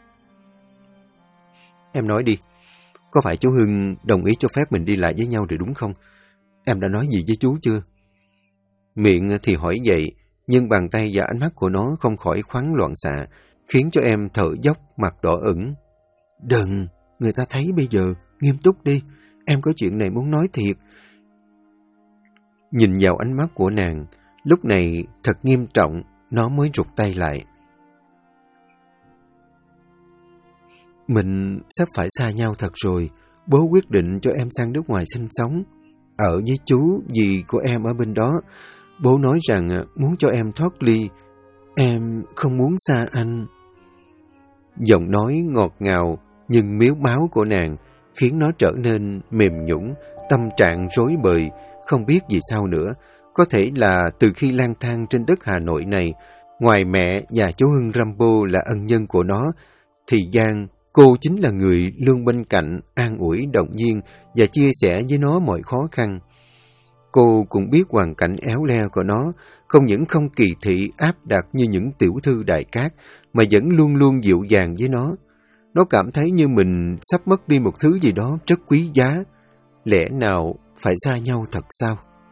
Em nói đi, có phải chú Hưng đồng ý cho phép mình đi lại với nhau rồi đúng không? Em đã nói gì với chú chưa? Miệng thì hỏi vậy, nhưng bàn tay và ánh mắt của nó không khỏi khoáng loạn xạ, khiến cho em thở dốc, mặt đỏ ửng. Đừng, người ta thấy bây giờ, nghiêm túc đi, em có chuyện này muốn nói thiệt. Nhìn vào ánh mắt của nàng, lúc này thật nghiêm trọng, nó mới rụt tay lại. Mình sắp phải xa nhau thật rồi, bố quyết định cho em sang nước ngoài sinh sống, ở với chú, dì của em ở bên đó. Bố nói rằng muốn cho em thoát ly, em không muốn xa anh. Giọng nói ngọt ngào nhưng miếu máu của nàng khiến nó trở nên mềm nhũn, tâm trạng rối bời, không biết gì sao nữa. Có thể là từ khi lang thang trên đất Hà Nội này, ngoài mẹ và chú Hưng Rambo là ân nhân của nó, thì Giang, cô chính là người luôn bên cạnh, an ủi, động viên và chia sẻ với nó mọi khó khăn. Cô cũng biết hoàn cảnh éo le của nó, không những không kỳ thị áp đặt như những tiểu thư đại cát, mà vẫn luôn luôn dịu dàng với nó. Nó cảm thấy như mình sắp mất đi một thứ gì đó rất quý giá. Lẽ nào phải xa nhau thật sao?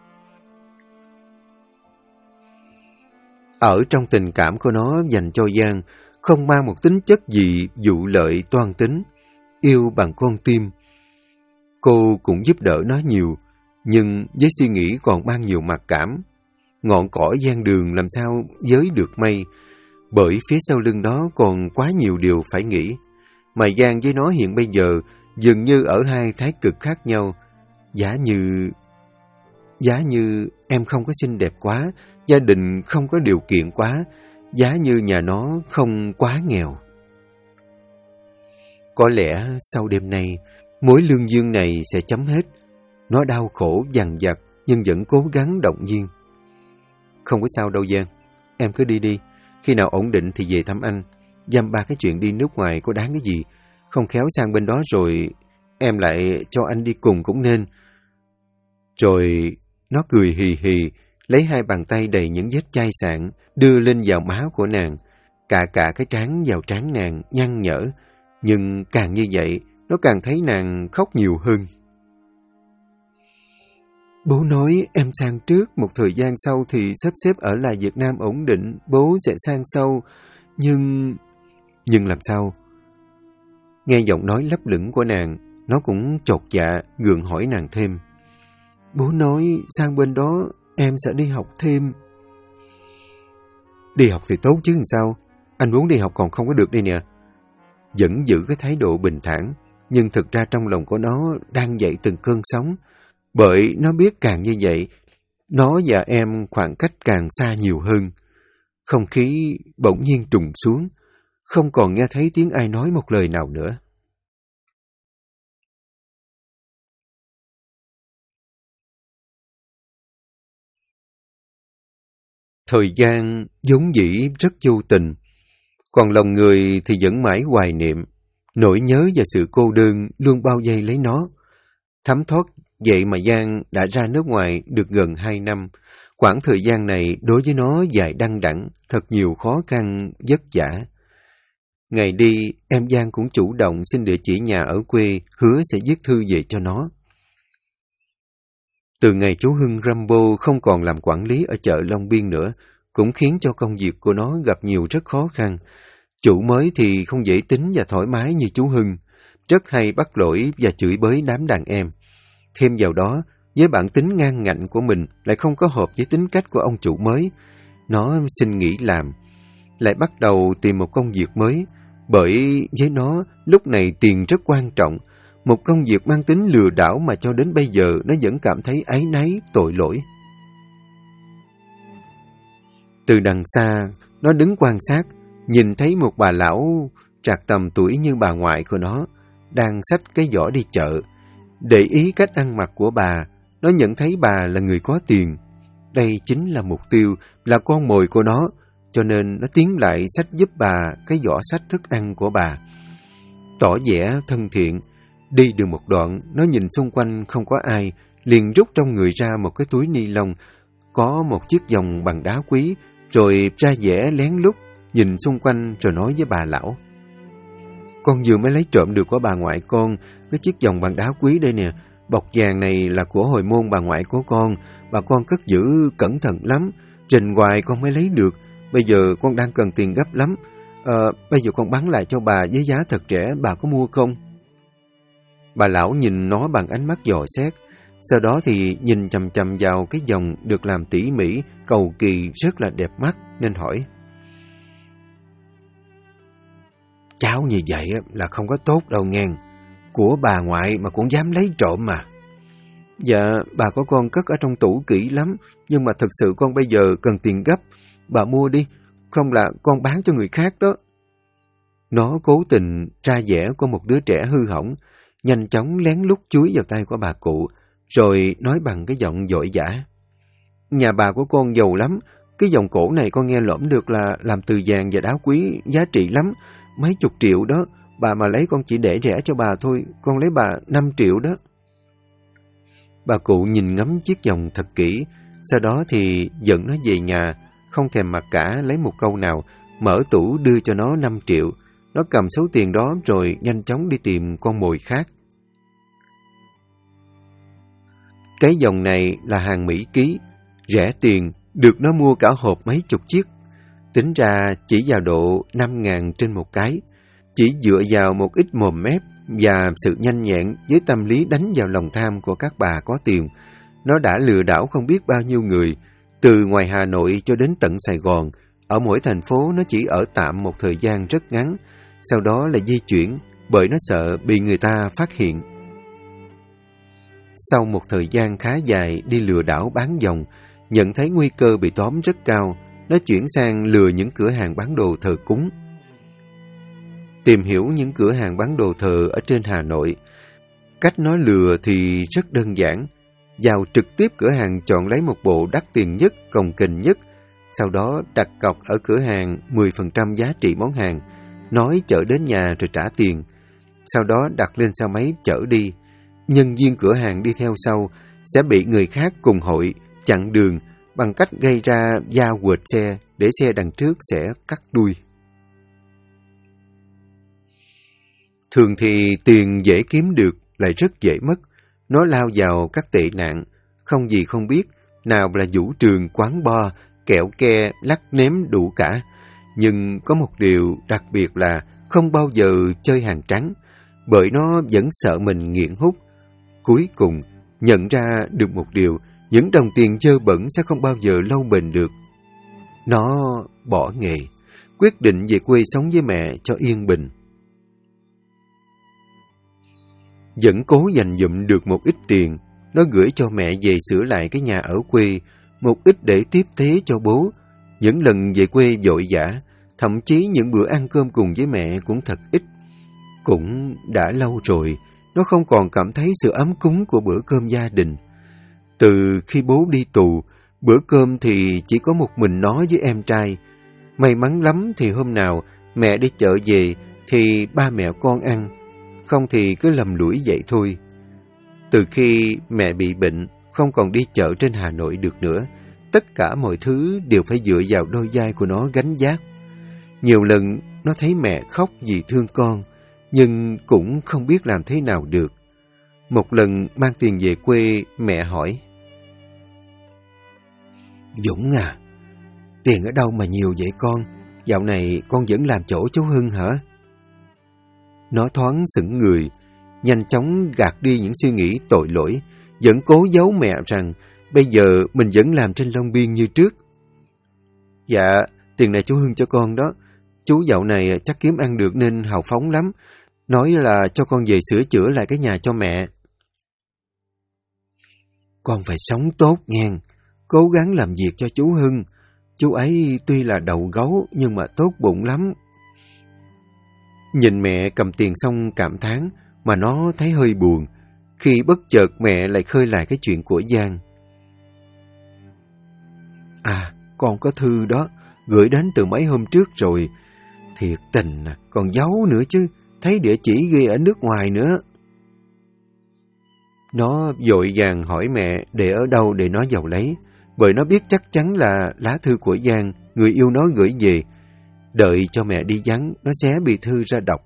Ở trong tình cảm của nó dành cho Giang, không mang một tính chất gì dụ lợi toan tính, yêu bằng con tim. Cô cũng giúp đỡ nó nhiều, nhưng với suy nghĩ còn mang nhiều mặc cảm. Ngọn cỏ gian đường làm sao giới được mây, bởi phía sau lưng đó còn quá nhiều điều phải nghĩ. Mà Giang với nó hiện bây giờ dường như ở hai thái cực khác nhau. Giả như em không có xinh đẹp quá, gia đình không có điều kiện quá, giá như nhà nó không quá nghèo. Có lẽ sau đêm nay, mối lương duyên này sẽ chấm hết. Nó đau khổ dằn vặt, nhưng vẫn cố gắng động viên. Không có sao đâu Giang, em cứ đi đi. Khi nào ổn định thì về thăm anh. Dăm ba cái chuyện đi nước ngoài có đáng cái gì. Không khéo sang bên đó rồi em lại cho anh đi cùng cũng nên. Rồi nó cười hì hì, lấy hai bàn tay đầy những vết chai sạn, đưa lên vào má của nàng. Cả cái trán vào trán nàng, nhăn nhở. Nhưng càng như vậy, nó càng thấy nàng khóc nhiều hơn. Bố nói em sang trước, một thời gian sau thì sắp xếp ở lại Việt Nam ổn định, bố sẽ sang sau. Nhưng làm sao? Nghe giọng nói lấp lửng của nàng, nó cũng chột dạ, gượng hỏi nàng thêm. Bố nói sang bên đó em sẽ đi học thêm. Đi học thì tốt chứ làm sao? Anh muốn đi học còn không có được đây nè. Vẫn giữ cái thái độ bình thản, nhưng thực ra trong lòng của nó đang dậy từng cơn sóng. Bởi nó biết càng như vậy, nó và em khoảng cách càng xa nhiều hơn. Không khí bỗng nhiên trùng xuống, không còn nghe thấy tiếng ai nói một lời nào nữa. Thời gian vốn dĩ rất vô tình, còn lòng người thì vẫn mãi hoài niệm. Nỗi nhớ và sự cô đơn luôn bao vây lấy nó. Thấm thoát vậy mà Giang đã ra nước ngoài được gần 2 năm. Quãng thời gian này đối với nó dài đăng đẵng, thật nhiều khó khăn, vất vả. Ngày đi, em Giang cũng chủ động xin địa chỉ nhà ở quê, hứa sẽ viết thư về cho nó. Từ ngày chú Hưng Rambo không còn làm quản lý ở chợ Long Biên nữa, cũng khiến cho công việc của nó gặp nhiều rất khó khăn. Chủ mới thì không dễ tính và thoải mái như chú Hưng, rất hay bắt lỗi và chửi bới đám đàn em. Thêm vào đó, với bản tính ngang ngạnh của mình lại không có hợp với tính cách của ông chủ mới. Nó xin nghỉ làm, lại bắt đầu tìm một công việc mới, bởi với nó lúc này tiền rất quan trọng. Một công việc mang tính lừa đảo mà cho đến bây giờ nó vẫn cảm thấy áy náy, tội lỗi. Từ đằng xa, nó đứng quan sát, nhìn thấy một bà lão trạc tầm tuổi như bà ngoại của nó, đang xách cái giỏ đi chợ. Để ý cách ăn mặc của bà, nó nhận thấy bà là người có tiền. Đây chính là mục tiêu, là con mồi của nó, cho nên nó tiến lại xách giúp bà cái giỏ xách thức ăn của bà. Tỏ vẻ thân thiện, đi được một đoạn, nó nhìn xung quanh không có ai, liền rút trong người ra một cái túi ni lông, có một chiếc vòng bằng đá quý, rồi ra vẻ lén lút, nhìn xung quanh rồi nói với bà lão. Con vừa mới lấy trộm được của bà ngoại con, cái chiếc vòng bằng đá quý đây nè, bọc vàng này là của hồi môn bà ngoại của con, bà con cất giữ cẩn thận lắm, rình hoài con mới lấy được, bây giờ con đang cần tiền gấp lắm, bây giờ con bán lại cho bà với giá thật rẻ, bà có mua không? Bà lão nhìn nó bằng ánh mắt dò xét, sau đó thì nhìn chằm chằm vào cái vòng được làm tỉ mỉ, cầu kỳ rất là đẹp mắt, nên hỏi. Cháu như vậy là không có tốt đâu ngang, của bà ngoại mà cũng dám lấy trộm mà. Dạ, bà có con cất ở trong tủ kỹ lắm, nhưng mà thực sự con bây giờ cần tiền gấp, bà mua đi, không là con bán cho người khác đó. Nó cố tình ra vẻ của một đứa trẻ hư hỏng, nhanh chóng lén lút chúi vào tay của bà cụ, rồi nói bằng cái giọng vội vã. Nhà bà của con giàu lắm, cái vòng cổ này con nghe lỏm được là làm từ vàng và đá quý, giá trị lắm, mấy chục triệu đó, bà mà lấy con chỉ để rẻ cho bà thôi, con lấy bà 5 triệu đó. Bà cụ nhìn ngắm chiếc vòng thật kỹ, sau đó thì dẫn nó về nhà, không thèm mặc cả lấy một câu nào, mở tủ đưa cho nó 5 triệu. Nó cầm số tiền đó rồi nhanh chóng đi tìm con mồi khác. Cái vòng này là hàng Mỹ ký, rẻ tiền, được nó mua cả hộp mấy chục chiếc. Tính ra chỉ vào độ 5.000 trên một cái. Chỉ dựa vào một ít mồm mép và sự nhanh nhẹn với tâm lý đánh vào lòng tham của các bà có tiền, nó đã lừa đảo không biết bao nhiêu người, từ ngoài Hà Nội cho đến tận Sài Gòn. Ở mỗi thành phố nó chỉ ở tạm một thời gian rất ngắn, sau đó là di chuyển, bởi nó sợ bị người ta phát hiện. Sau một thời gian khá dài đi lừa đảo bán vòng, nhận thấy nguy cơ bị tóm rất cao, nó chuyển sang lừa những cửa hàng bán đồ thờ cúng. Tìm hiểu những cửa hàng bán đồ thờ ở trên Hà Nội. Cách nó lừa thì rất đơn giản. vào trực tiếp cửa hàng chọn lấy một bộ đắt tiền nhất, cồng kềnh nhất, sau đó đặt cọc ở cửa hàng 10% giá trị món hàng, nói chở đến nhà rồi trả tiền, sau đó đặt lên xe máy chở đi. Nhân viên cửa hàng đi theo sau sẽ bị người khác cùng hội chặn đường bằng cách gây ra va quệt xe để xe đằng trước sẽ cắt đuôi. Thường thì tiền dễ kiếm được lại rất dễ mất. Nó lao vào các tệ nạn, không gì không biết, nào là vũ trường, quán bar, kẹo ke, lắc nếm đủ cả. Nhưng có một điều đặc biệt là không bao giờ chơi hàng trắng, bởi nó vẫn sợ mình nghiện hút. Cuối cùng, nhận ra được một điều, những đồng tiền dơ bẩn sẽ không bao giờ lâu bền được. Nó bỏ nghề, quyết định về quê sống với mẹ cho yên bình. Vẫn cố dành dụm được một ít tiền, nó gửi cho mẹ về sửa lại cái nhà ở quê, một ít để tiếp tế cho bố. Những lần về quê vội vã, thậm chí những bữa ăn cơm cùng với mẹ cũng thật ít. Cũng đã lâu rồi, nó không còn cảm thấy sự ấm cúng của bữa cơm gia đình. Từ khi bố đi tù, bữa cơm thì chỉ có một mình nó với em trai. May mắn lắm thì hôm nào mẹ đi chợ về thì ba mẹ con ăn, không thì cứ lầm lũi vậy thôi. Từ khi mẹ bị bệnh, không còn đi chợ trên Hà Nội được nữa, tất cả mọi thứ đều phải dựa vào đôi vai của nó gánh vác. Nhiều lần nó thấy mẹ khóc vì thương con, nhưng cũng không biết làm thế nào được. Một lần mang tiền về quê, mẹ hỏi: "Dũng à, tiền ở đâu mà nhiều vậy con? Dạo này con vẫn làm chỗ chú Hưng hả?" Nó thoáng sững người, nhanh chóng gạt đi những suy nghĩ tội lỗi, vẫn cố giấu mẹ rằng bây giờ mình vẫn làm trên Long Biên như trước. "Dạ, tiền này chú Hưng cho con đó. Chú dạo này chắc kiếm ăn được nên hào phóng lắm. Nói là cho con về sửa chữa lại cái nhà cho mẹ." "Con phải sống tốt ngang, cố gắng làm việc cho chú Hưng. Chú ấy tuy là đầu gấu nhưng mà tốt bụng lắm." Nhìn mẹ cầm tiền xong cảm thán mà nó thấy hơi buồn, khi bất chợt mẹ lại khơi lại cái chuyện của Giang. "À, con có thư đó, gửi đến từ mấy hôm trước rồi. Thiệt tình à, còn giấu nữa chứ, thấy địa chỉ ghi ở nước ngoài nữa." Nó vội vàng hỏi mẹ để ở đâu để nó vào lấy, bởi nó biết chắc chắn là lá thư của Giang, người yêu nó gửi về. Đợi cho mẹ đi vắng, nó sẽ bị thư ra đọc.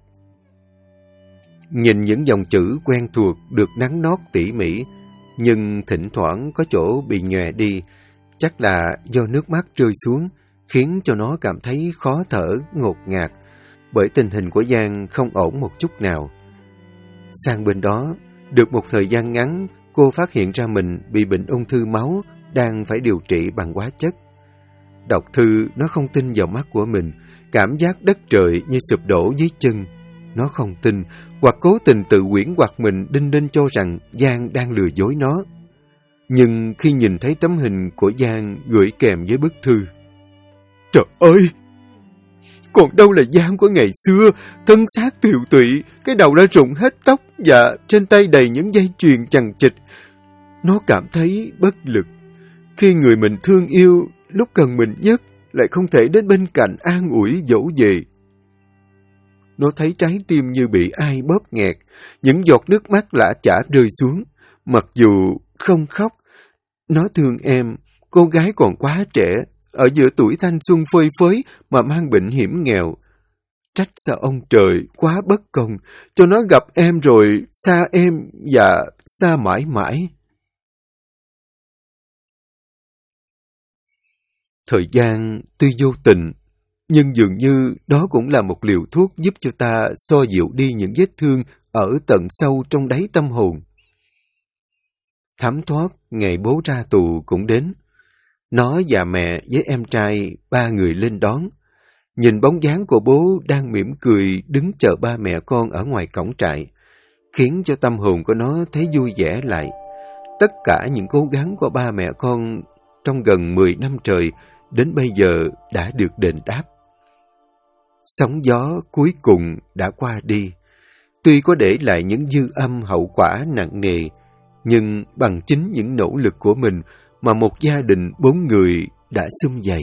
Nhìn những dòng chữ quen thuộc được nắn nót tỉ mỉ, nhưng thỉnh thoảng có chỗ bị nhòe đi, chắc là do nước mắt rơi xuống, khiến cho nó cảm thấy khó thở, ngột ngạt, bởi tình hình của Giang không ổn một chút nào. Sang bên đó, được một thời gian ngắn, cô phát hiện ra mình bị bệnh ung thư máu, đang phải điều trị bằng hóa chất. Đọc thư, nó không tin vào mắt của mình, cảm giác đất trời như sụp đổ dưới chân. Nó không tin, hoặc cố tình tự huyễn hoặc mình đinh đinh cho rằng Giang đang lừa dối nó. Nhưng khi nhìn thấy tấm hình của Giang gửi kèm với bức thư, trời ơi! Còn đâu là Giang của ngày xưa, thân xác tiều tụy, cái đầu đã rụng hết tóc và trên tay đầy những dây chuyền chằng chịt. Nó cảm thấy bất lực. Khi người mình thương yêu, lúc cần mình nhất, lại không thể đến bên cạnh an ủi dỗ về. Nó thấy trái tim như bị ai bóp nghẹt, những giọt nước mắt lã chã rơi xuống. Mặc dù không khóc, nó thương em, cô gái còn quá trẻ, ở giữa tuổi thanh xuân phơi phới mà mang bệnh hiểm nghèo. Trách sao ông trời quá bất công, cho nó gặp em rồi xa em và xa mãi mãi. Thời gian tuy vô tình, nhưng dường như đó cũng là một liều thuốc giúp cho ta xoa dịu đi những vết thương ở tận sâu trong đáy tâm hồn. Thấm thoát ngày bố ra tù cũng đến. Nó và mẹ với em trai, ba người lên đón. Nhìn bóng dáng của bố đang mỉm cười đứng chờ ba mẹ con ở ngoài cổng trại, khiến cho tâm hồn của nó thấy vui vẻ lại. Tất cả những cố gắng của ba mẹ con trong gần 10 năm trời đến bây giờ đã được đền đáp. Sóng gió cuối cùng đã qua đi. Tuy có để lại những dư âm hậu quả nặng nề, nhưng bằng chính những nỗ lực của mình mà một gia đình 4 người đã sum vầy.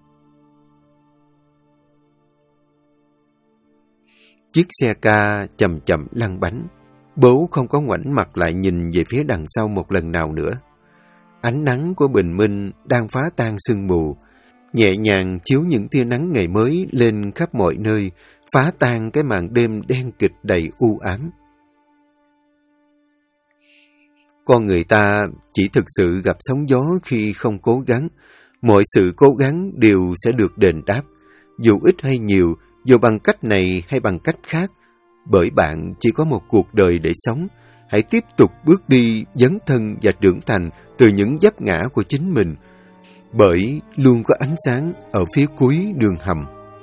Chiếc xe ca chậm chậm lăn bánh. Bố không có ngoảnh mặt lại nhìn về phía đằng sau một lần nào nữa. Ánh nắng của bình minh đang phá tan sương mù, nhẹ nhàng chiếu những tia nắng ngày mới lên khắp mọi nơi, phá tan cái màn đêm đen kịch đầy u ám. Con người ta chỉ thực sự gặp sóng gió khi không cố gắng. Mọi sự cố gắng đều sẽ được đền đáp, dù ít hay nhiều, dù bằng cách này hay bằng cách khác. Bởi bạn chỉ có một cuộc đời để sống. Hãy tiếp tục bước đi, dấn thân và trưởng thành từ những vấp ngã của chính mình. Bởi luôn có ánh sáng ở phía cuối đường hầm.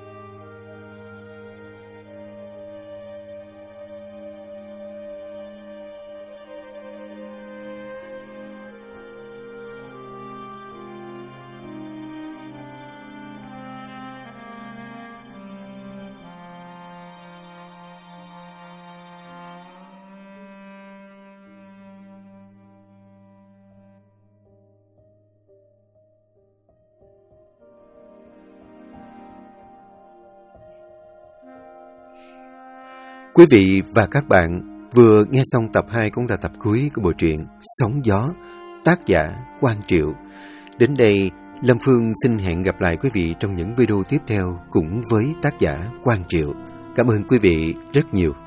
Quý vị và các bạn vừa nghe xong tập 2 cũng là tập cuối của bộ truyện Sóng Gió, tác giả Quang Triệu. Đến đây, Lâm Phương xin hẹn gặp lại quý vị trong những video tiếp theo cũng với tác giả Quang Triệu. Cảm ơn quý vị rất nhiều.